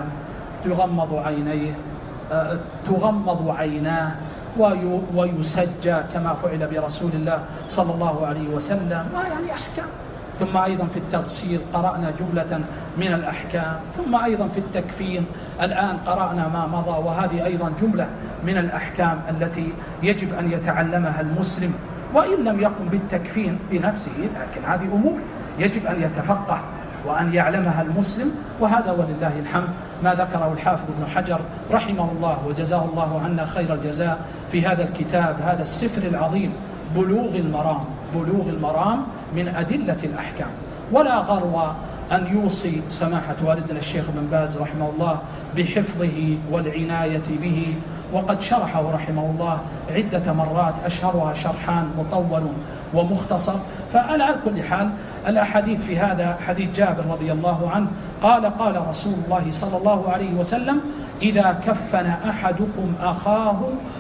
تغمض عيناه ويسجى كما فعل برسول الله صلى الله عليه وسلم، ويعني أحكام. ثم أيضا في التغسيل قرأنا جملة من الأحكام، ثم أيضا في التكفين الآن قرأنا ما مضى، وهذه أيضا جملة من الأحكام التي يجب أن يتعلمها المسلم وإن لم يقم بالتكفين بنفسه، لكن هذه أمور يجب أن يتفقه وأن يعلمها المسلم. وهذا ولله الحمد ما ذكره الحافظ ابن حجر رحمه الله وجزاه الله عنا خير الجزاء في هذا الكتاب، هذا السفر العظيم بلوغ المرام من أدلة الأحكام. ولا غرو أن يوصي سماحة والدنا الشيخ بن باز رحمه الله بحفظه والعناية به، وقد شرحه رحمه الله عدة مرات، أشهرها شرحان مطول ومختصر. فعلى كل حال الأحاديث في هذا حديث جابر رضي الله عنه قال رسول الله صلى الله عليه وسلم: إذا كفن أحدكم أخاه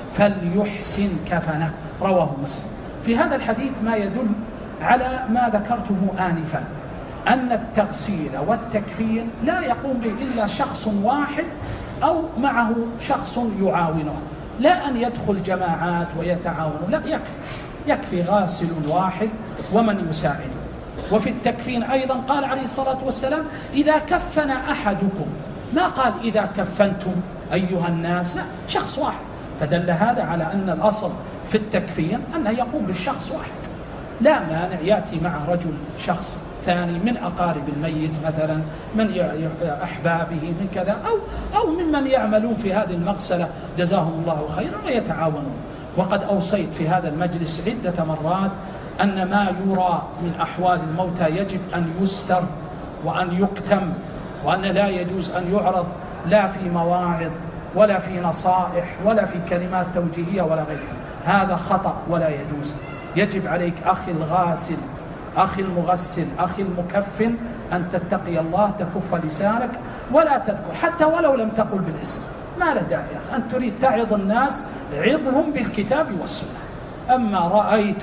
فليحسن كفنه. رواه مسلم. في هذا الحديث ما يدل على ما ذكرته آنفا، أن التغسيل والتكفين لا يقوم به إلا شخص واحد أو معه شخص يعاونه، لا أن يدخل جماعات ويتعاونوا، لا، يكفي غاسل واحد ومن يساعده. وفي التكفين أيضا قال عليه الصلاة والسلام: إذا كفن أحدكم، ما قال إذا كفنتم أيها الناس، لا، شخص واحد. فدل هذا على أن الأصل في التكفين أنه يقوم بالشخص واحد، لا مانع يأتي مع رجل شخص ثاني من أقارب الميت مثلا، من أحبابه، من كذا، أو ممن يعملون في هذه المغسلة جزاهم الله خيرا ويتعاونون. وقد أوصيت في هذا المجلس عدة مرات أن ما يرى من أحوال الموتى يجب أن يستر وأن يكتم، وأن لا يجوز أن يعرض لا في مواعظ ولا في نصائح ولا في كلمات توجيهية ولا غيرها. هذا خطأ ولا يجوز. يجب عليك أخي الغاسل، أخي المغسل، أخي المكفن، أن تتقي الله، تكف لسانك ولا تذكر، حتى ولو لم تقل بالاسم، ما له داعي. أن تريد تعظ الناس، عظهم بالكتاب والسنة. أما رأيت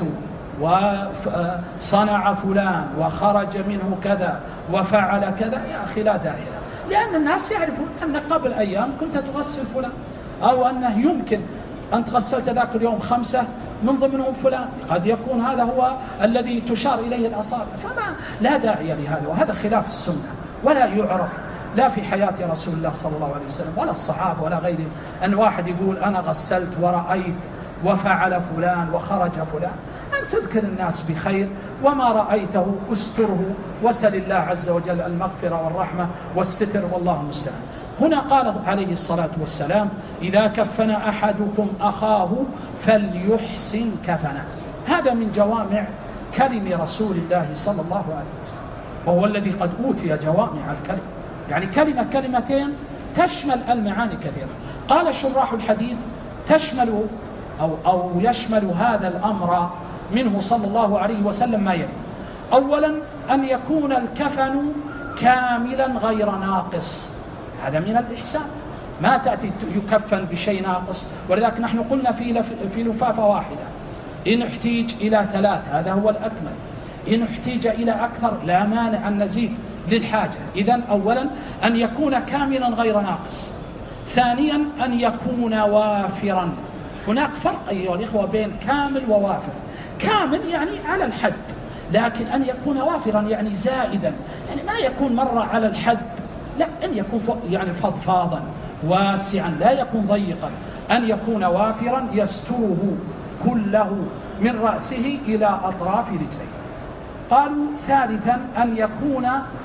وصنع فلان وخرج منه كذا وفعل كذا، يا أخي لا داعي له، لأن الناس يعرفون أنك قبل أيام كنت تغسل فلان، أو أنه يمكن أن تغسلت ذاك اليوم 5 من ضمنهم فلان، قد يكون هذا هو الذي تشار إليه الأصابع، فما لا داعي لهذا. وهذا خلاف السنة ولا يعرف لا في حياة رسول الله صلى الله عليه وسلم ولا الصحابة ولا غيرهم، أن واحد يقول أنا غسلت ورأيت وفعل فلان وخرج فلان. أن تذكر الناس بخير، وما رأيته استره، وسل الله عز وجل المغفرة والرحمة والستر، والله المستعان. هنا قال عليه الصلاة والسلام: إذا كفن أحدكم أخاه فليحسن كفنه. هذا من جوامع كلم رسول الله صلى الله عليه وسلم، وهو الذي قد أوتي جوامع الكلم، يعني كلمتين تشمل المعاني كثيرة. قال شراح الحديث: تشمل أو يشمل هذا الأمر منه صلى الله عليه وسلم ما يلي: أولا أن يكون الكفن كاملا غير ناقص، هذا من الإحسان. ما تأتي يكفن بشيء ناقص. ولذلك نحن قلنا في لفافة واحدة إن احتيج إلى 3 هذا هو الأكمل، إن احتيج إلى أكثر لا مانع أن نزيد للحاجة. إذن أولا أن يكون كاملا غير ناقص، ثانيا أن يكون وافرا. هناك فرق أيها الإخوة بين كامل ووافر. كامل يعني على الحد، لكن أن يكون وافرا يعني زائدا، يعني ما يكون مرة على الحد، لا، أن يكون يعني فضفاضا واسعا لا يكون ضيقا، أن يكون وافرا يستره كله من رأسه إلى أطراف رجليه. قالوا ثالثا أن يكون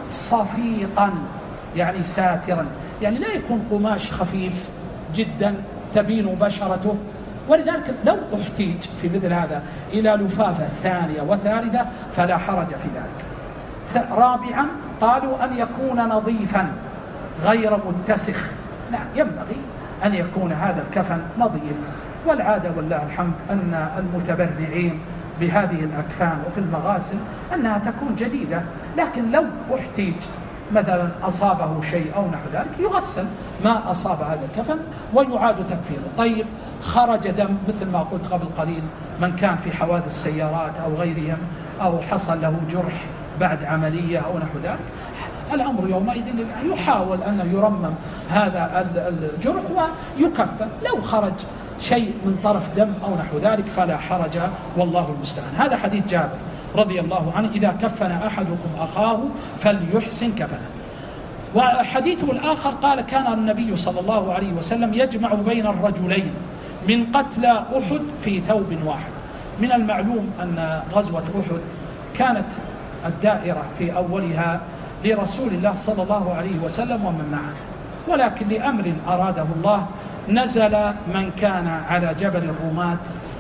صفيقا يعني ساترا، يعني لا يكون قماش خفيف جدا تبين بشرته. ولذلك لو احتيج في مثل هذا إلى لفافة ثانية وثالثة فلا حرج في ذلك. رابعا قالوا أن يكون نظيفا غير متسخ. نعم ينبغي أن يكون هذا الكفن نظيف، والعادة والله الحمد أن المتبرعين بهذه الأكفان وفي المغاسل أنها تكون جديدة، لكن لو احتيج مثلا أصابه شيء أو نحو ذلك يغسل ما أصاب هذا الكفن ويعاد تكفيره. طيب خرج دم مثل ما قلت قبل قليل، من كان في حوادث السيارات أو غيرهم أو حصل له جرح بعد عملية أو نحو ذلك، الأمر يومئذ يحاول أن يرمم هذا الجرح ويكفن. لو خرج شيء من طرف دم أو نحو ذلك فلا حرج والله المستعان. هذا حديث جابر رضي الله عنه: إذا كفن أحدكم أخاه فليحسن كفنه. وحديثه الآخر قال: كان النبي صلى الله عليه وسلم يجمع بين الرجلين من قتلى أحد في ثوب واحد. من المعلوم أن غزوة أحد كانت الدائرة في أولها لرسول الله صلى الله عليه وسلم ومن معه، ولكن لأمر أراده الله نزل من كان على جبل الرومات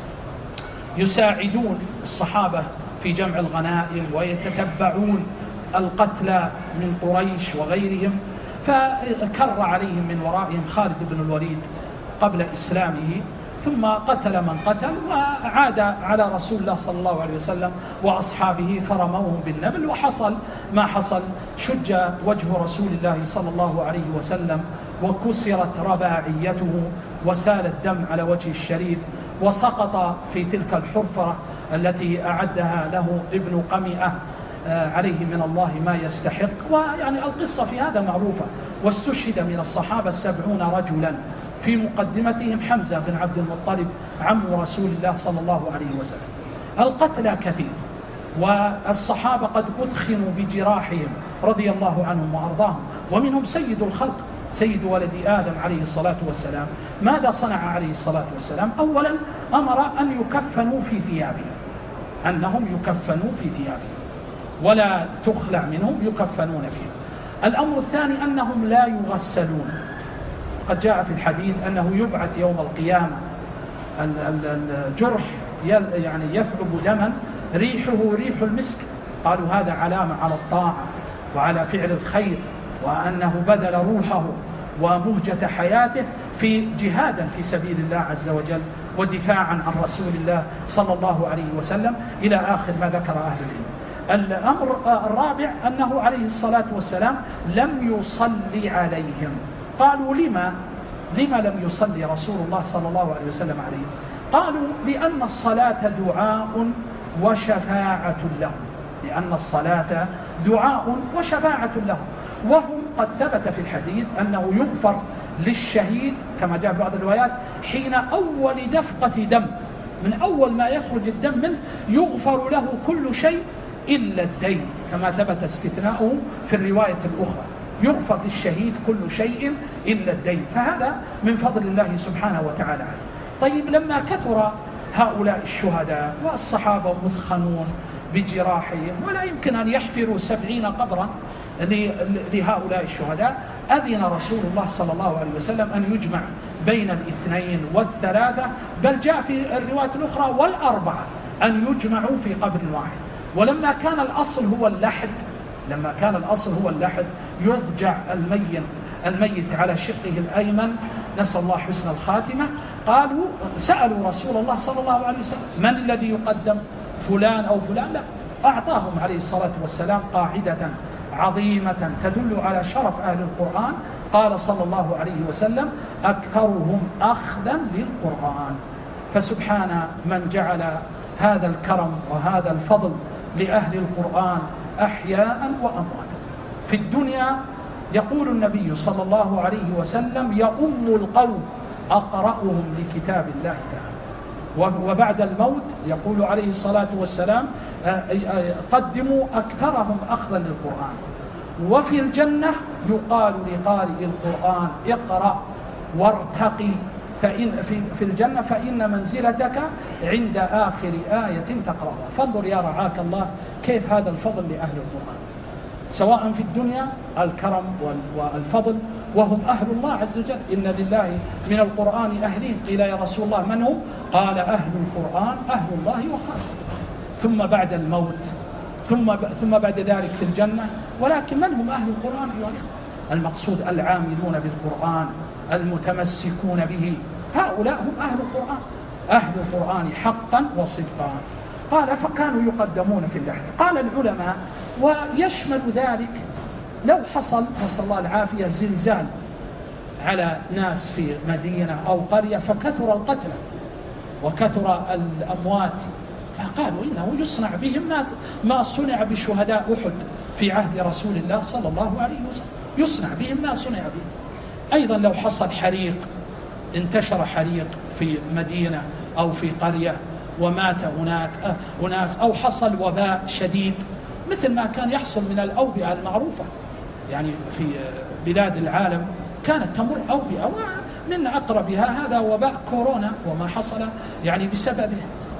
يساعدون الصحابة في جمع الغنائم ويتتبعون القتلى من قريش وغيرهم، فكر عليهم من ورائهم خالد بن الوليد قبل إسلامه، ثم قتل من قتل وعاد على رسول الله صلى الله عليه وسلم وأصحابه فرموهم بالنبل، وحصل ما حصل: شج وجه رسول الله صلى الله عليه وسلم وكسرت رباعيته وسال الدم على وجه الشريف، وسقط في تلك الحفرة التي أعدها له ابن قمئة عليه من الله ما يستحق. ويعني القصة في هذا معروفة. واستشهد من الصحابة 70 رجلا، في مقدمتهم حمزة بن عبد المطلب عم رسول الله صلى الله عليه وسلم. القتلى كثير، والصحابة قد أثخنوا بجراحهم رضي الله عنهم وأرضاهم، ومنهم سيد الخلق سيد ولد آدم عليه الصلاة والسلام. ماذا صنع عليه الصلاة والسلام؟ أولا أمر أن يكفنوا في ثيابهم، أنهم يكفنوا في ثيابهم ولا تخلع منهم، يكفنون فيها. الأمر الثاني أنهم لا يغسلون. قد جاء في الحديث أنه يبعث يوم القيامة الجرح يعني يثعب دما ريحه ريح المسك. قالوا هذا علامة على الطاعة وعلى فعل الخير، وأنه بذل روحه ومهجة حياته في جهادا في سبيل الله عز وجل ودفاعا عن رسول الله صلى الله عليه وسلم، إلى آخر ما ذكر أهل العلم. الأمر الرابع أنه عليه الصلاة والسلام لم يصلي عليهم. قالوا لما لم يصلي رسول الله صلى الله عليه وسلم عليهم؟ قالوا لأن الصلاة دعاء وشفاعة لهم، لأن الصلاة دعاء وشفاعة لهم. وهم قد ثبت في الحديث أنه يغفر للشهيد كما جاء في بعض الروايات حين أول دفقة دم، من أول ما يخرج الدم منه يغفر له كل شيء إلا الدين، كما ثبت استثناؤه في الرواية الأخرى: يغفر للشهيد كل شيء إلا الدين. فهذا من فضل الله سبحانه وتعالى. طيب لما كثر هؤلاء الشهداء والصحابة مثخنون بجراحهم ولا يمكن أن يحفروا 70 قبرا لهؤلاء الشهداء، أذن رسول الله صلى الله عليه وسلم أن يجمع بين 2 و3، بل جاء في الرواية الأخرى 4 أن يجمعوا في قبر واحد. ولما كان الأصل هو اللحد يضجع الميت على شقه الأيمن، نسأل الله حسن الخاتمة. قالوا سألوا رسول الله صلى الله عليه وسلم: من الذي يقدم، فلان أو فلان؟ لا، أعطاهم عليه الصلاة والسلام قاعدة عظيمة تدل على شرف أهل القرآن قال صلى الله عليه وسلم أكثرهم أخذا للقرآن. فسبحان من جعل هذا الكرم وهذا الفضل لأهل القرآن أحياء وأمواتا. في الدنيا يقول النبي صلى الله عليه وسلم يؤم القوم أقرأهم لكتاب الله تعالى، وبعد الموت يقول عليه الصلاة والسلام قدموا أكثرهم أخذا للقرآن. وفي الجنة يقال لقارئ القرآن اقرأ وارتقي في الجنة فإن منزلتك عند آخر آية تقرأها. فانظر يا رعاك الله كيف هذا الفضل لأهل القرآن، سواء في الدنيا الكرم والفضل وهم أهل الله عز وجل. إن لله من القرآن أهلين. قيل يا رسول الله من هم؟ قال أهل القرآن أهل الله وخاصة، ثم بعد الموت ثم بعد ذلك في الجنة. ولكن من هم أهل القرآن أيها الأخوة؟ المقصود العاملون بالقرآن المتمسكون به، هؤلاء هم أهل القرآن، أهل القرآن حقا وصدقا. قال فكانوا يقدمون في اللحد. قال العلماء ويشمل ذلك لو حصل نسأل الله العافية زلزال على ناس في مدينة أو قرية فكثر القتلى وكثر الأموات، فقالوا إنه يصنع بهم ما صنع بشهداء أحد في عهد رسول الله صلى الله عليه وسلم، يصنع بهم ما صنع بهم. أيضا لو حصل حريق، انتشر حريق في مدينة أو في قرية ومات هناك أناس، أو حصل وباء شديد مثل ما كان يحصل من الأوبئة المعروفة يعني في بلاد العالم، كانت تمر أوبئة ومن أقربها هذا وباء كورونا وما حصل يعني بسببه.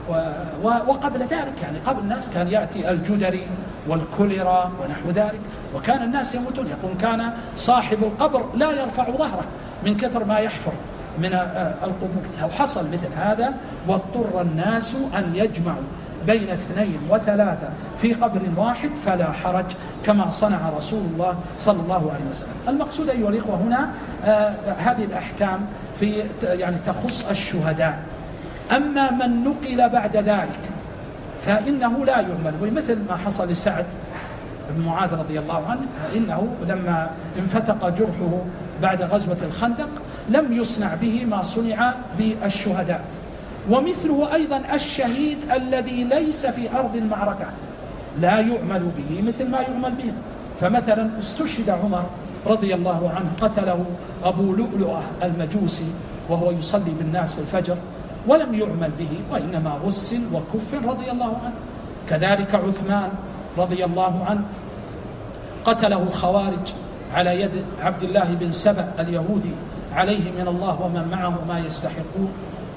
وقبل ذلك يعني قبل الناس كان يأتي الجدري والكوليرا ونحو ذلك، وكان الناس يموتون. يقول كان صاحب القبر لا يرفع ظهره من كثر ما يحفر من القبور. لو حصل مثل هذا واضطر الناس أن يجمعوا بين 2 و3 في قبر واحد فلا حرج كما صنع رسول الله صلى الله عليه وسلم. المقصود أيها الإخوة هنا هذه الأحكام في يعني تخص الشهداء. أما من نقل بعد ذلك فإنه لا يعمل، ومثل ما حصل لسعد بن معاذ رضي الله عنه، إنه لما انفتق جرحه بعد غزوة الخندق لم يصنع به ما صنع بالشهداء. ومثله أيضا الشهيد الذي ليس في أرض المعركة لا يعمل به مثل ما يعمل به. فمثلا استشهد عمر رضي الله عنه، قتله أبو لؤلؤة المجوسي وهو يصلي بالناس الفجر ولم يعمل به، وإنما غسل وكفر رضي الله عنه. كذلك عثمان رضي الله عنه قتله الخوارج على يد عبد الله بن سبأ اليهودي، عليه من الله ومن معه ما يستحقون،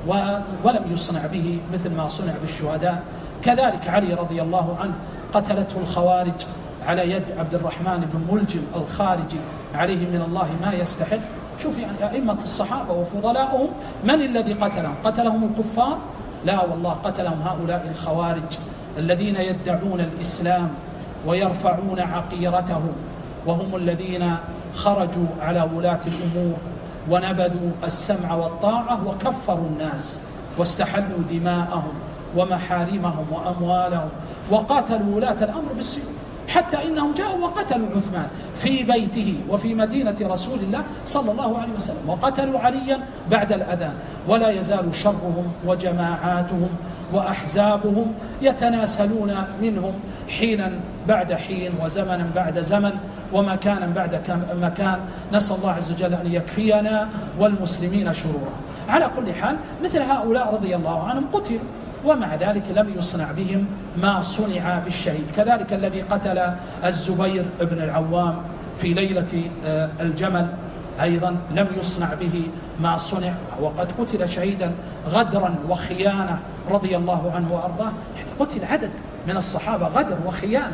ولم يصنع به مثل ما صنع بالشهداء. كذلك علي رضي الله عنه قتلته الخوارج على يد عبد الرحمن بن ملجم الخارجي، عليه من الله ما يستحق. شوف يعني أئمة الصحابة وفضلاؤهم من الذي قتلهم؟ قتلهم الكفار؟ لا والله، قتلهم هؤلاء الخوارج الذين يدعون الإسلام ويرفعون عقيرته، وهم الذين خرجوا على ولاة الأمور ونبذوا السمع والطاعة وكفروا الناس واستحلوا دماءهم ومحارمهم وأموالهم وقاتلوا ولاة الأمر بالسيوف، حتى إنهم جاءوا وقتلوا عثمان في بيته وفي مدينة رسول الله صلى الله عليه وسلم، وقتلوا عليا بعد الأذان. ولا يزال شرهم وجماعاتهم وأحزابهم يتناسلون منهم حينا بعد حين وزمنا بعد زمن ومكانا بعد مكان. نسأل الله عز وجل أن يكفينا والمسلمين شرورا. على كل حال مثل هؤلاء رضي الله عنهم قتلوا، ومع ذلك لم يصنع بهم ما صنع بالشهيد. كذلك الذي قتل الزبير بن العوام في ليلة الجمل أيضا لم يصنع به ما صنع، وقد قتل شهيدا غدرا وخيانة رضي الله عنه وأرضاه. يعني قتل عدد من الصحابة غدر وخيانة،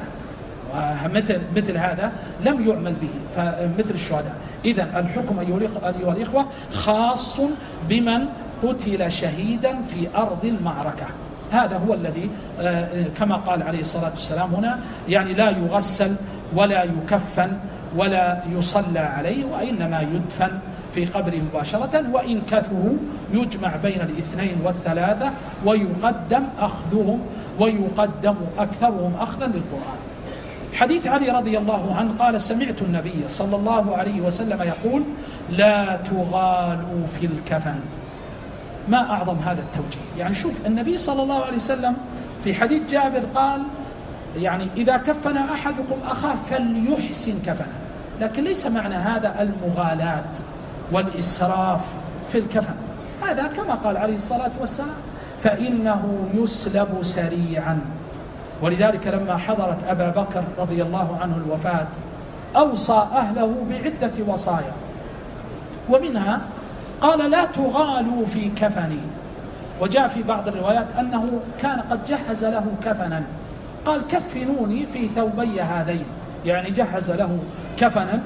مثل هذا لم يعمل به فمثل الشهداء. إذن الحكم أيها الإخوة خاص بمن قتل شهيدا في أرض المعركة. هذا هو الذي كما قال عليه الصلاة والسلام هنا، يعني لا يغسل ولا يكفن ولا يصلى عليه، وإنما يدفن في قبره مباشرة، وإن كثروا يجمع بين 2 و3 ويقدم أخذهم ويقدم أكثرهم أخذا للقرآن. حديث علي رضي الله عنه قال: سمعت النبي صلى الله عليه وسلم يقول: لا تغالوا في الكفن. ما أعظم هذا التوجيه. يعني شوف النبي صلى الله عليه وسلم في حديث جابر قال: يعني إذا كفن أحدكم أخاه فليحسن كفنه، لكن ليس معنى هذا المغالاة والإسراف في الكفن. هذا كما قال عليه الصلاة والسلام: فإنه يسلب سريعا. ولذلك لما حضرت أبا بكر رضي الله عنه الوفاة أوصى أهله بعدة وصايا، ومنها قال: لا تغالوا في كفني. وجاء في بعض الروايات أنه كان قد جهز له كفنا، قال: كفنوني في ثوبي هذين، يعني جهز له كفنا.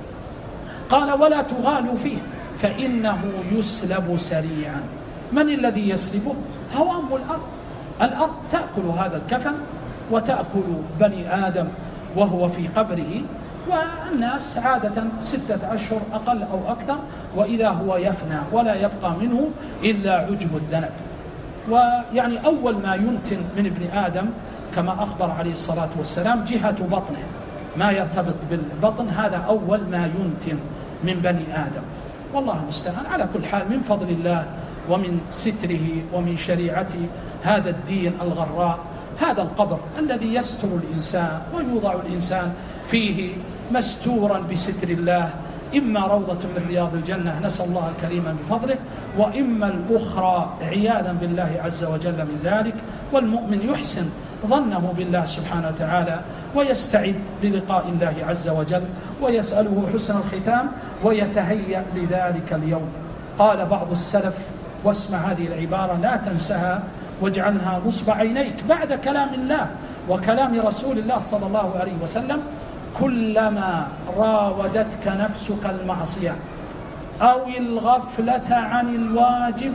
قال: ولا تغالوا فيه فإنه يسلب سريعا. من الذي يسلبه؟ هوام الأرض. الأرض تأكل هذا الكفن وتأكل بني آدم وهو في قبره، والناس عادة 6 أشهر أقل أو أكثر، وإذا هو يفنى ولا يبقى منه إلا عجب الذنب. ويعني أول ما ينتن من ابن آدم كما أخبر عليه الصلاة والسلام جهة بطنه، ما يرتبط بالبطن هذا أول ما ينتن من بني آدم. والله المستعان. على كل حال، من فضل الله ومن ستره ومن شريعته هذا الدين الغراء، هذا القبر الذي يستر الإنسان ويوضع الإنسان فيه مستورا بستر الله، إما روضة من رياض الجنة نسأل الله الكريم بفضله، وإما الأخرى عياذا بالله عز وجل من ذلك. والمؤمن يحسن ظنه بالله سبحانه وتعالى ويستعد للقاء الله عز وجل ويسأله حسن الختام ويتهيأ لذلك اليوم. قال بعض السلف، واسمع هذه العبارة لا تنسها واجعلها نصب عينيك بعد كلام الله وكلام رسول الله صلى الله عليه وسلم: كلما راودتك نفسك المعصية أو الغفلة عن الواجب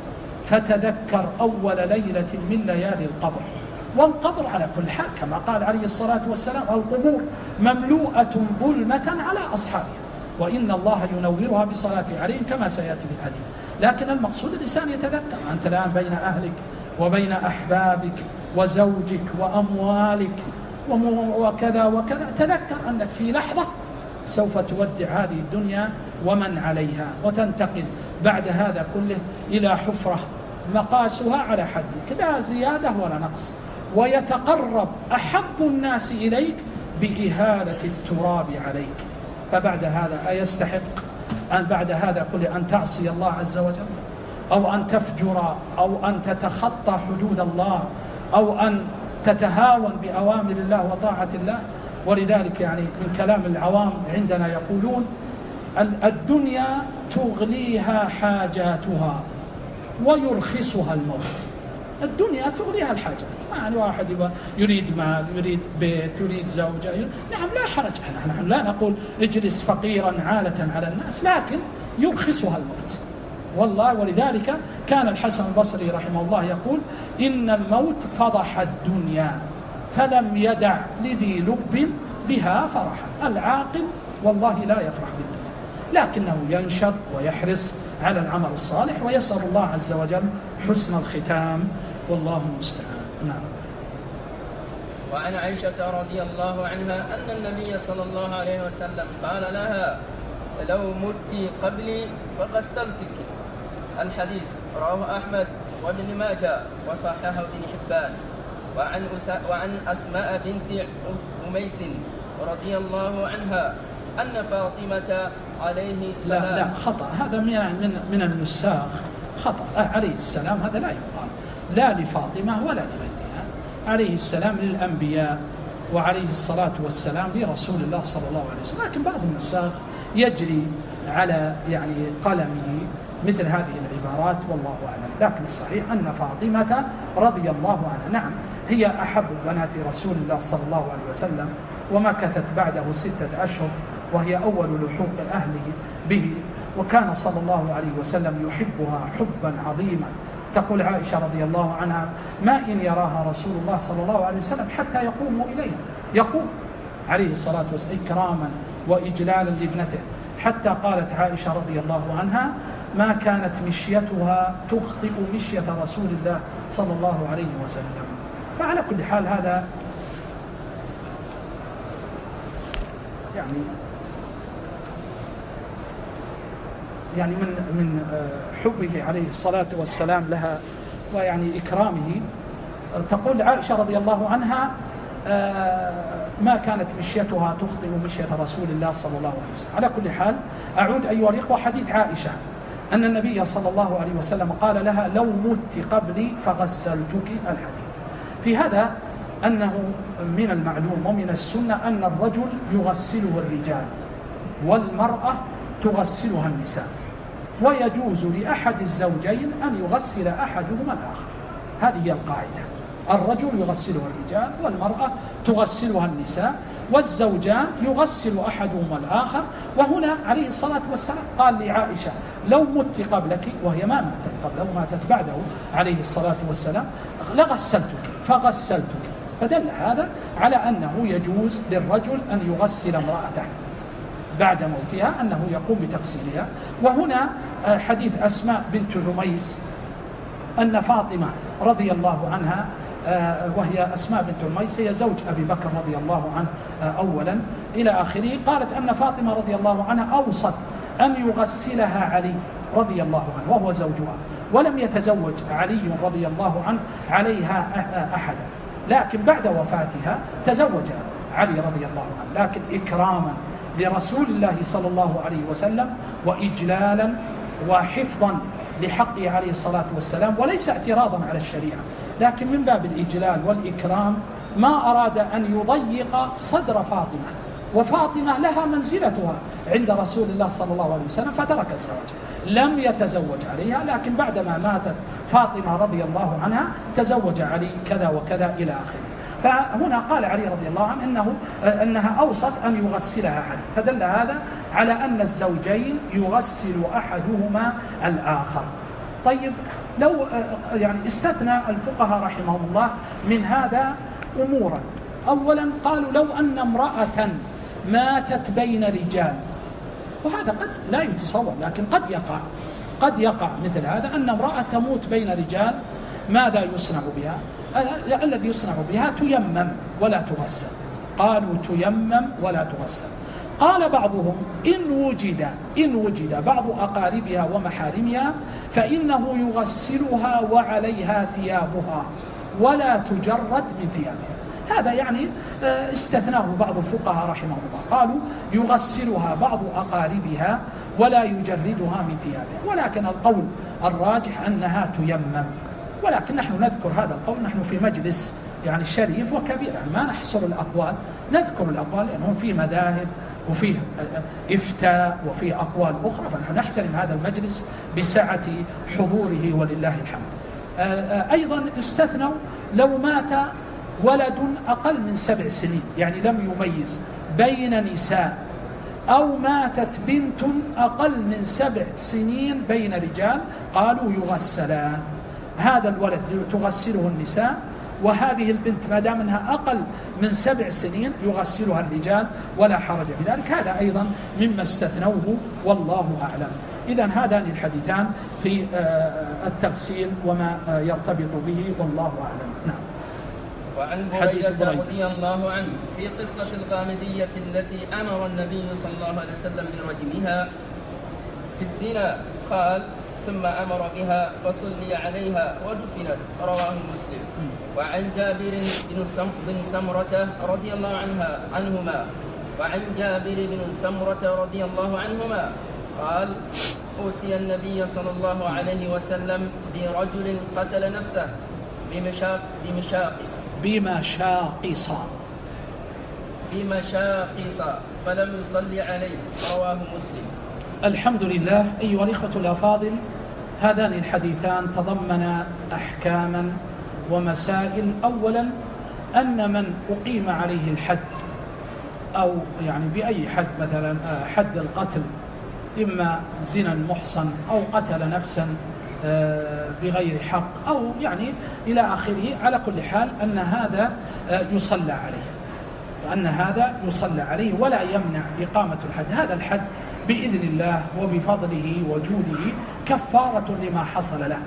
فتذكر أول ليلة من ليالي القبر. والقبر على كل حال كما قال عليه الصلاة والسلام: القبور مملوءة ظلمة على أصحابها وإن الله ينورها بصلاة عليهم كما سيأتي في الحديث. لكن المقصود الإنسان يتذكر. أنت الآن بين أهلك وبين أحبابك وزوجك وأموالك وكذا وكذا، تذكر أنك في لحظة سوف تودع هذه الدنيا ومن عليها وتنتقل بعد هذا كله إلى حفرة مقاسها على حدك لا زيادة ولا نقص، ويتقرب أحب الناس إليك بإهالة التراب عليك. فبعد هذا أيستحق أن بعد هذا كله أن تعصي الله عز وجل، أو أن تفجر، أو أن تتخطى حدود الله، أو أن تتهاون بأوامر الله وطاعة الله؟ ولذلك يعني من كلام العوام عندنا يقولون: الدنيا تغليها حاجاتها ويرخصها الموت. الدنيا تغليها الحاجات، يعني واحد يريد مال، يريد بيت، يريد زوجة، نعم لا حرج، نحن لا نقول اجلس فقيرا عالة على الناس، لكن يرخصها الموت والله. ولذلك كان الحسن البصري رحمه الله يقول: إن الموت فضح الدنيا فلم يدع لذي لب بها فرحا. العاقل والله لا يفرح بالدنيا، لكنه ينشط ويحرص على العمل الصالح ويسأل الله عز وجل حسن الختام، والله المستعان. نعم.
وعن عائشة رضي الله عنها أن النبي صلى الله عليه وسلم قال لها: لو مت قبلي فغسلتك. الحديث رواه أحمد وابن ماجه وصححه ابن حبان. وعن أسماء بنت أميس رضي الله عنها أن فاطمة عليه السلام.
لا خطأ، هذا من النساخ خطأ. عليه السلام هذا لا يقال لا لفاطمة ولا لغيرها، عليه السلام للأنبياء وعليه الصلاة والسلام لرسول الله صلى الله عليه وسلم. لكن بعض النساخ يجري على يعني قلمه مثل هذه العبارات والله أعلم. لكن الصحيح أن فاطمة رضي الله عنها نعم هي أحب بنات رسول الله صلى الله عليه وسلم، ومكثت بعده 6 أشهر وهي أول لحوق أهله به، وكان صلى الله عليه وسلم يحبها حبا عظيما. تقول عائشة رضي الله عنها: ما إن يراها رسول الله صلى الله عليه وسلم حتى يقوم إليها، يقوم عليه الصلاة والسلام إكراما وإجلالا لابنته، حتى قالت عائشة رضي الله عنها: ما كانت مشيتها تخطئ مشية رسول الله صلى الله عليه وسلم. فعلى كل حال هذا يعني من حبه عليه الصلاة والسلام لها ويعني إكرامه. تقول عائشة رضي الله عنها ما كانت مشيتها تخطئ مشية رسول الله صلى الله عليه وسلم. على كل حال أعود أيها الإخوة حديث عائشة أن النبي صلى الله عليه وسلم قال لها لو مت قبلي فغسلتك. الحديث في هذا أنه من المعلوم ومن السنة أن الرجل يغسله الرجال والمرأة تغسلها النساء، ويجوز لأحد الزوجين أن يغسل أحدهما الآخر. هذه هي القاعدة، الرجل يغسله الرجال والمرأة تغسلها النساء، والزوجان يغسل أحدهما الآخر. وهنا عليه الصلاة والسلام قال لعائشة لو مت قبلك، وهي ما ماتت قبله، ماتت بعده عليه الصلاة والسلام، لغسلتك فغسلتك. فدل هذا على أنه يجوز للرجل أن يغسل امرأته بعد موتها، أنه يقوم بتغسيلها. وهنا حديث أسماء بنت عميس أن فاطمة رضي الله عنها، وهي أسماء بنت عميس هي زوج أبي بكر رضي الله عنه أولا إلى آخره، قالت أن فاطمة رضي الله عنها أوصت أن يغسلها علي رضي الله عنه وهو زوجها، ولم يتزوج علي رضي الله عنه عليها أحدا، لكن بعد وفاتها تزوج علي رضي الله عنه، لكن إكراما لرسول الله صلى الله عليه وسلم وإجلالا وحفظا لحقه عليه الصلاة والسلام، وليس اعتراضا على الشريعة، لكن من باب الإجلال والإكرام ما أراد أن يضيق صدر فاطمة، وفاطمة لها منزلتها عند رسول الله صلى الله عليه وسلم فترك الزواج، لم يتزوج عليها، لكن بعدما ماتت فاطمة رضي الله عنها تزوج علي كذا وكذا إلى آخره. فهنا قال علي رضي الله عنه أنها أوصت أن يغسلها علي، فدل هذا على أن الزوجين يغسل أحدهما الآخر. طيب لو يعني استثنى الفقهاء رحمهم الله من هذا أمورا. أولا قالوا لو أن امرأة ماتت بين رجال، وهذا قد لا يتصور لكن قد يقع مثل هذا، أن امرأة تموت بين رجال، ماذا يصنع بها؟ الذي يصنع بها تيمم ولا تغسل. قالوا تيمم ولا تغسل. قال بعضهم إن وجد بعض أقاربها ومحارمها فإنه يغسلها وعليها ثيابها ولا تجرد من ثيابها. هذا يعني استثناه بعض الفقهاء رحمه الله، قالوا يغسلها بعض أقاربها ولا يجردها من ثيابها، ولكن القول الراجح أنها تيمم. ولكن نحن نذكر هذا القول، نحن في مجلس يعني شريف وكبير، يعني ما نحصر الأقوال، نذكر الأقوال لأنهم في مذاهب وفيه إفتاء وفيه أقوال أخرى، فنحن نحترم هذا المجلس بسعة حضوره ولله الحمد. أيضا استثنوا لو مات ولد أقل من 7 سنين، يعني لم يميز بين نساء، أو ماتت بنت أقل من 7 سنين بين رجال، قالوا يغسلان. هذا الولد تغسله النساء، وهذه البنت ما دام انها أقل من 7 سنين يغسلها الرجال ولا حرج في ذلك. هذا أيضا مما استثنوه والله أعلم. إذن هذان الحديثان في التغسيل وما يرتبط به والله أعلم. نعم.
وعن بريدة رضي الله عنه في قصة الغامدية التي أمر النبي صلى الله عليه وسلم برجمها في الزنا، قال ثم أمر بها فصلي عليها ودفنت، رواه مسلم. وعن جابر بن سمرة رضي الله رضي الله عنهما قال أوتي النبي صلى الله عليه وسلم برجل قتل نفسه بمشاقص فلم يصلي عليه، رواه مسلم.
الحمد لله. أيها الإخوة الأفاضل، هذان الحديثان تضمنا أحكاما ومسائل. أولا أن من أقيم عليه الحد، أو يعني بأي حد، مثلا حد القتل، إما زنا محصن أو قتل نفسا بغير حق أو يعني إلى آخره، على كل حال أن هذا يصلى عليه ولا يمنع إقامة الحد. هذا الحد بإذن الله وبفضله وجوده كفارة لما حصل له،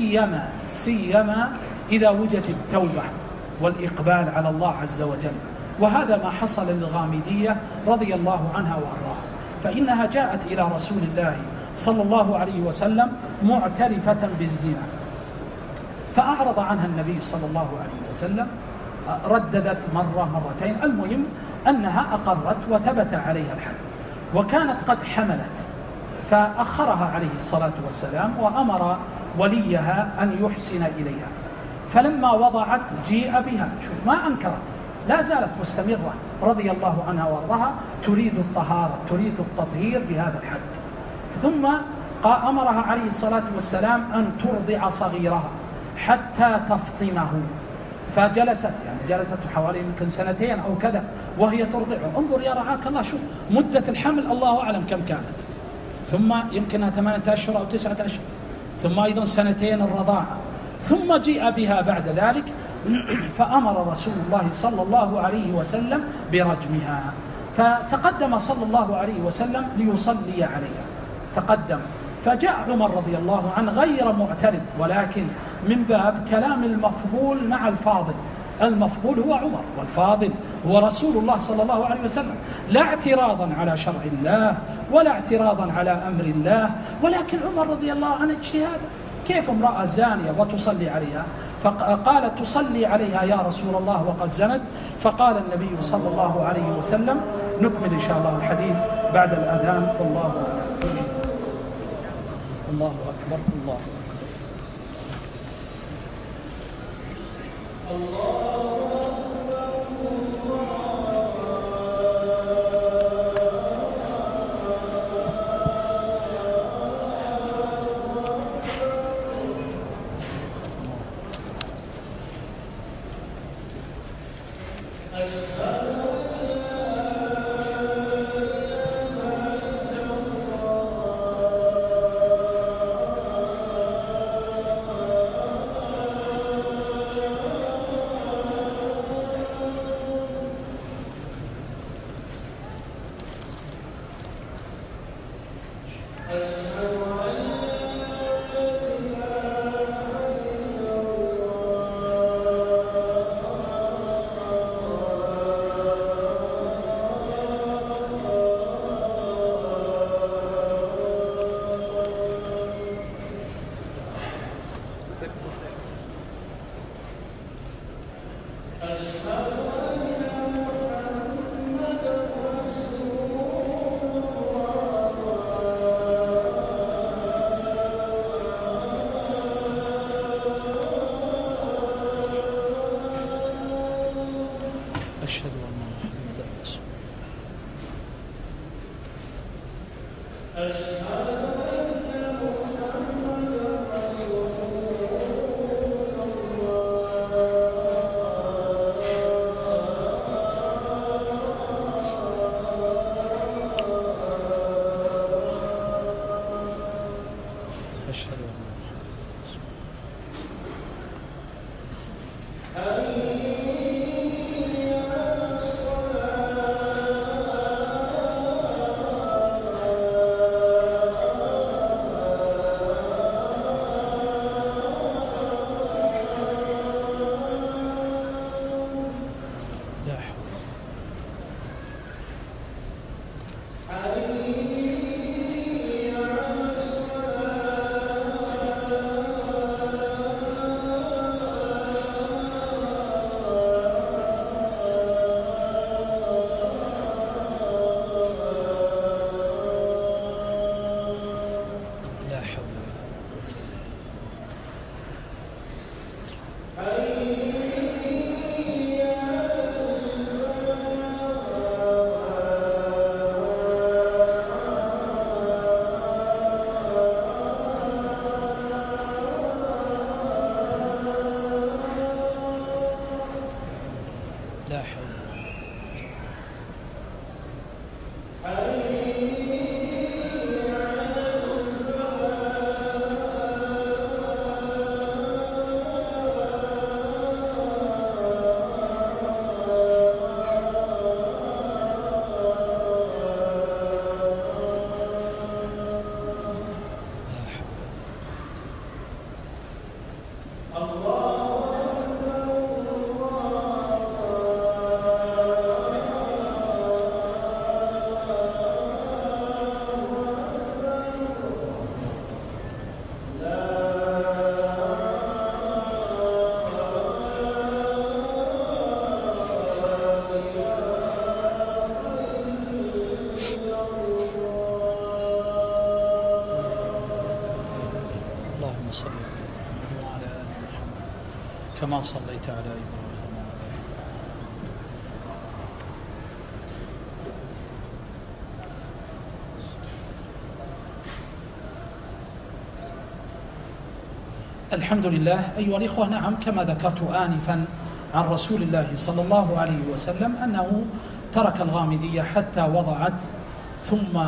سيما إذا وجدت التوبة والإقبال على الله عز وجل وهذا ما حصل للغامدية رضي الله عنها وأرضاها، فإنها جاءت إلى رسول الله صلى الله عليه وسلم معترفة بالزنا، فأعرض عنها النبي صلى الله عليه وسلم، رددت مرة مرتين، المهم أنها أقرت وثبت عليها الحد، وكانت قد حملت، فأخرها عليه الصلاة والسلام وأمر وليها أن يحسن إليها. فلما وضعت جيء بها، شوف ما أنكرت، لا زالت مستمرة رضي الله عنها وارضاها تريد الطهارة، تريد التطهير بهذا الحد. ثم أمرها عليه الصلاة والسلام أن ترضع صغيرها حتى تفطمه، فجلست جلست حوالي يمكن 2 سنين أو كذا وهي ترضعه. انظر يا رعاك الله، شوف مدة الحمل الله أعلم كم كانت، ثم يمكنها 8 أشهر أو 9 أشهر، ثم أيضا 2 الرضاعة، ثم جيء بها بعد ذلك فأمر رسول الله صلى الله عليه وسلم برجمها. فتقدم صلى الله عليه وسلم ليصلي عليها، تقدم، فجاء عمر رضي الله عنه غير معترض، ولكن من باب كلام المفضول مع الفاضل. المفضول هو عمر والفاضل هو رسول الله صلى الله عليه وسلم، لا اعتراضا على شرع الله ولا اعتراضا على أمر الله، ولكن عمر رضي الله عنه اجتهاد. كيف امرأة زانية وتصلي عليها؟ فقالت تصلي عليها يا رسول الله وقد زنت. فقال النبي صلى الله عليه وسلم، نكمل إن شاء الله الحديث بعد الأذان، والله أعلم. الله أكبر، الله أكبر. صل على محمد وعلى آل محمد كما صليت على إبراهيم وعلى الحمد لله. أيها الإخوة، نعم كما ذكرت آنفا عن رسول الله صلى الله عليه وسلم أنه ترك الغامدية حتى وضعت ثم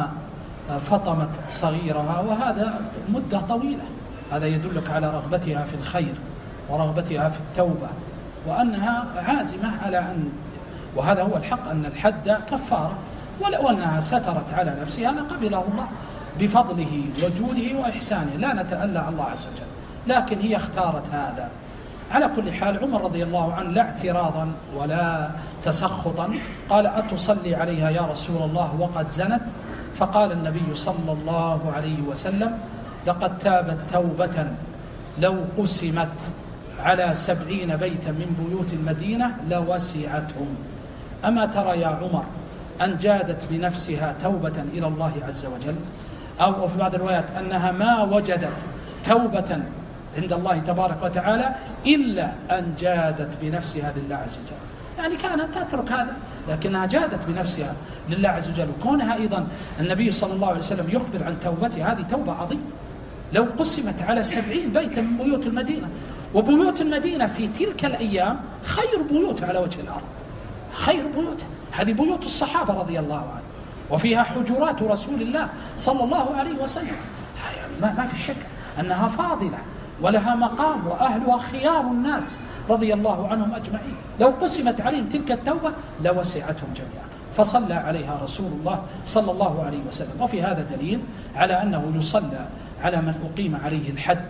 فطمت صغيرها، وهذا مدة طويلة. هذا يدلك على رغبتها في الخير ورغبتها في التوبة، وأنها عازمة على أن، وهذا هو الحق، أن الحد كفارة، ولو أنها سترت على نفسها لقبله الله بفضله وجوده وإحسانه، لا نتألى على الله عز وجل، لكن هي اختارت هذا. على كل حال عمر رضي الله عنه لا اعتراضا ولا تسخطا قال: أتصلي عليها يا رسول الله وقد زنت؟ فقال النبي صلى الله عليه وسلم: لقد تابت توبة لو قسمت على 70 بيتا من بيوت المدينة لوسعتهم. أما ترى يا عمر أن جادت بنفسها توبة إلى الله عز وجل؟ أو في بعض الروايات أنها ما وجدت توبة عند الله تبارك وتعالى إلا أن جادت بنفسها لله عز وجل. يعني كانت تترك هذا، لكنها جادت بنفسها لله عز وجل. وكونها أيضا النبي صلى الله عليه وسلم يخبر عن توبتها، هذه توبة عظيمة لو قسمت على 70 بيتا من بيوت المدينة. وبيوت المدينة في تلك الأيام خير بيوت على وجه الأرض، خير بيوت، هذه بيوت الصحابة رضي الله عنهم، وفيها حجرات رسول الله صلى الله عليه وسلم. ما في شك أنها فاضلة ولها مقام، وأهلها خيار الناس رضي الله عنهم أجمعين. لو قسمت عليهم تلك التوبة لوسعتهم جميعا. فصلى عليها رسول الله صلى الله عليه وسلم. وفي هذا دليل على أنه يصلى على من أقيم عليه الحد،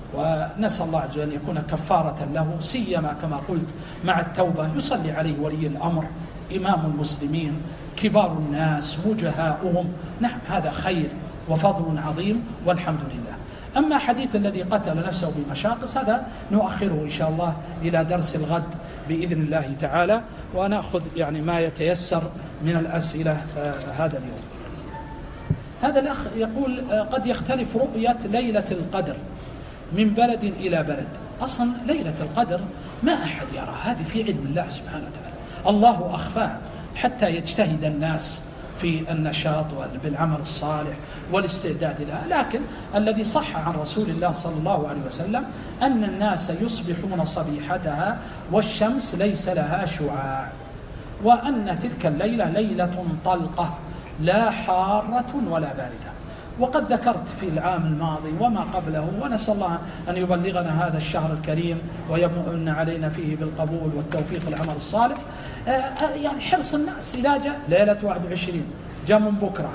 ونسأل الله عز وجل أن يكون كفارة له، سيما كما قلت مع التوبة يصلي عليه ولي الأمر، إمام المسلمين، كبار الناس، وجهاؤهم. نعم هذا خير وفضل عظيم والحمد لله. أما حديث الذي قتل نفسه بمشاقص هذا نؤخره إن شاء الله إلى درس الغد بإذن الله تعالى، ونأخذ يعني ما يتيسر من الأسئلة هذا اليوم. هذا الأخ يقول: قد يختلف رؤية ليلة القدر من بلد إلى بلد. أصلا ليلة القدر ما أحد يرى، هذه في علم الله سبحانه وتعالى، الله أخفاها حتى يجتهد الناس في النشاط بالعمل الصالح والاستعداد لها. لكن الذي صح عن رسول الله صلى الله عليه وسلم أن الناس يصبحون صبيحتها والشمس ليس لها شعاع، وأن تلك الليلة ليلة طلقة لا حارة ولا باردة. وقد ذكرت في العام الماضي وما قبله، ونسأل الله أن يبلغنا هذا الشهر الكريم ويمن علينا فيه بالقبول والتوفيق العمل الصالح. يعني حرص الناس إذا جاء ليلة 21 جاء من بكرة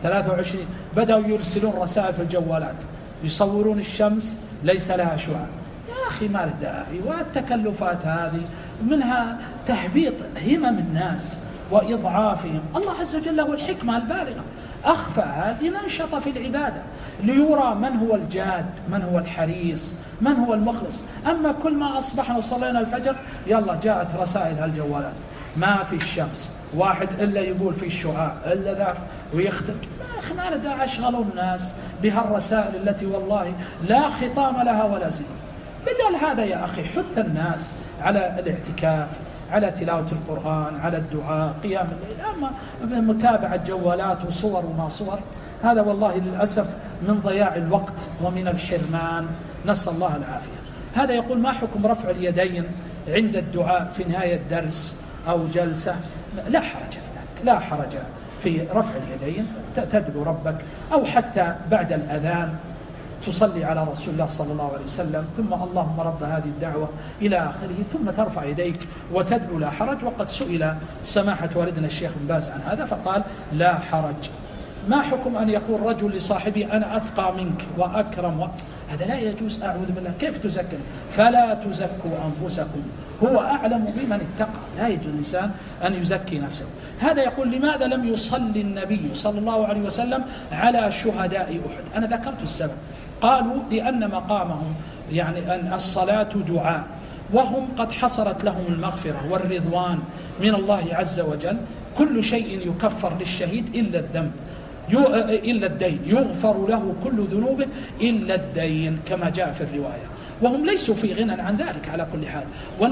23 بدأوا يرسلون رسائل في الجوالات يصورون الشمس ليس لها شعاع. يا أخي ما الداعي، والتكلفات هذه منها تهبيط همم الناس وإضعافهم. الله عز وجل له الحكمة البالغة، أخفى هذه ننشط في العبادة ليرى من هو الجاد، من هو الحريص، من هو المخلص. أما كل ما أصبحنا وصلينا الفجر يلا جاءت رسائل هالجوالات ما في الشمس، واحد إلا يقول في الشعاع إلا ذاك ويختم. ما ندع أشغلوا الناس بهالرسائل التي والله لا خطام لها ولا زين. بدل هذا يا أخي حث الناس على الاعتكاف، على تلاوة القرآن، على الدعاء، قيام الليل. أما متابعة جوالات وصور وما صور، هذا والله للأسف من ضياع الوقت ومن الحرمان، نسأل الله العافية. هذا يقول: ما حكم رفع اليدين عند الدعاء في نهاية درس أو جلسة؟ لا حرج في ذلك، لا حرج في رفع اليدين، تدعو ربك، أو حتى بعد الأذان تصلي على رسول الله صلى الله عليه وسلم، ثم اللهم رب هذه الدعوة إلى آخره، ثم ترفع يديك وتدعو، لا حرج. وقد سئل سماحة والدنا الشيخ بن باز عن هذا فقال: لا حرج. ما حكم أن يقول رجل لصاحبه: أنا أتقى منك وأكرم هذا لا يجوز، أعوذ بالله. كيف تزكي؟ فلا تزكوا أنفسكم هو أعلم بمن اتقى. لا يجوز الإنسان أن يزكي نفسه. هذا يقول: لماذا لم يصلي النبي صلى الله عليه وسلم على شهداء أحد؟ أنا ذكرت السبب، قالوا لأن مقامهم يعني أن الصلاة دعاء، وهم قد حصلت لهم المغفرة والرضوان من الله عز وجل. كل شيء يكفر للشهيد إلا الذنب. إلا الدين، يغفر له كل ذنوبه إلا الدين كما جاء في الرواية. وهم ليسوا في غنى عن ذلك على كل حال.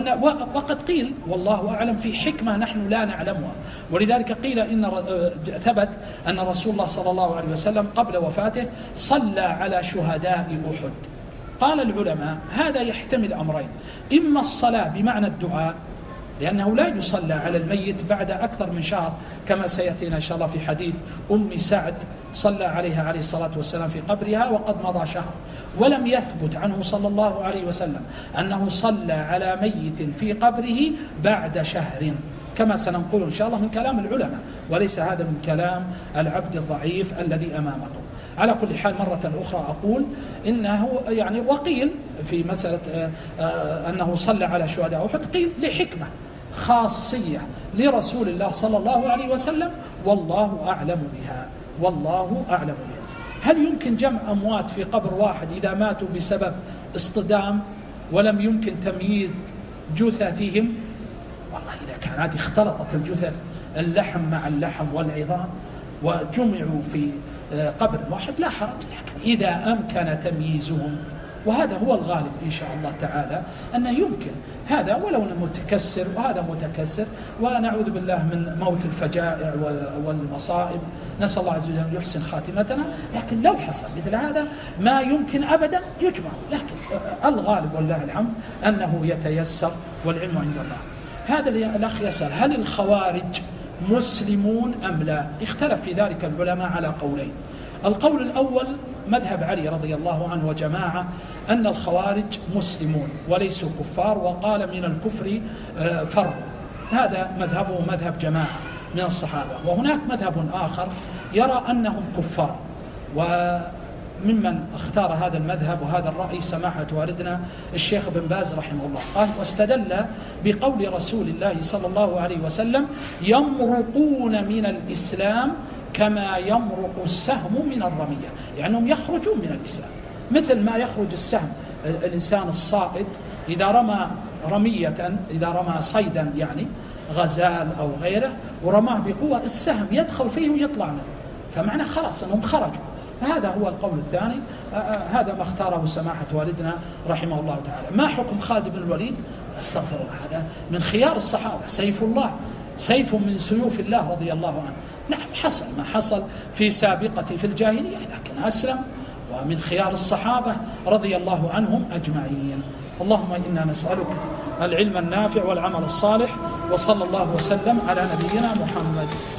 وقد قيل والله أعلم في حكمة نحن لا نعلمها، ولذلك قيل إن ثبت أن رسول الله صلى الله عليه وسلم قبل وفاته صلى على شهداء أحد. قال العلماء هذا يحتمل أمرين: إما الصلاة بمعنى الدعاء، لأنه لا يصلى على الميت بعد أكثر من شهر كما سيأتينا إن شاء الله في حديث أم سعد صلى عليها عليه الصلاة والسلام في قبرها وقد مضى شهر، ولم يثبت عنه صلى الله عليه وسلم أنه صلى على ميت في قبره بعد شهر كما سننقل إن شاء الله من كلام العلماء، وليس هذا من كلام العبد الضعيف الذي أمامكم. على كل حال مرة أخرى أقول إنه يعني وقيل في مسألة أنه صلى على شهداء أحد قيل لحكمة خاصية لرسول الله صلى الله عليه وسلم والله أعلم بها، والله أعلم بها. هل يمكن جمع أموات في قبر واحد إذا ماتوا بسبب اصطدام ولم يمكن تمييز جثثهم؟ والله إذا كانت اختلطت الجثث اللحم مع اللحم والعظام وجمعوا في قبر واحد لا حرج، لكن إذا أمكن تمييزهم، وهذا هو الغالب إن شاء الله تعالى أنه يمكن هذا ولو متكسر وهذا متكسر، ونعوذ بالله من موت الفجائع والمصائب، نسأل الله عز وجل يحسن خاتمتنا. لكن لو حصل مثل هذا ما يمكن أبدا يجمع، لكن الغالب والله الحمد أنه يتيسر والعلم عند الله. هذا الأخ يسأل هل الخوارج مسلمون أم لا؟ اختلف في ذلك العلماء على قولين. القول الأول مذهب علي رضي الله عنه وجماعة أن الخوارج مسلمون وليسوا كفار، وقال من الكفر فرق، هذا مذهبه مذهب جماعة من الصحابة. وهناك مذهب آخر يرى أنهم كفار، وممن اختار هذا المذهب وهذا الرأي سماحة والدنا الشيخ بن باز رحمه الله، قال واستدل بقول رسول الله صلى الله عليه وسلم يمرقون من الإسلام كما يمرق السهم من الرمية، يعني يخرجون من الإسلام مثل ما يخرج السهم الإنسان الصائد إذا رمى رمية، إذا رمى صيدا يعني غزال أو غيره ورماه بقوة السهم يدخل فيه ويطلع منه، فمعنى خلاص أنهم خرجوا. هذا هو القول الثاني، هذا ما اختاره سماحة والدنا رحمه الله تعالى. ما حكم خالد بن الوليد؟ استغفر الله، هذا من خيار الصحابة، سيف الله، سيف من سيوف الله رضي الله عنه. نعم حصل ما حصل في سابقة في الجاهلية، لكن أسلم ومن خيار الصحابة رضي الله عنهم أجمعين. اللهم إنا نسألك العلم النافع والعمل الصالح، وصلى الله وسلم على نبينا محمد.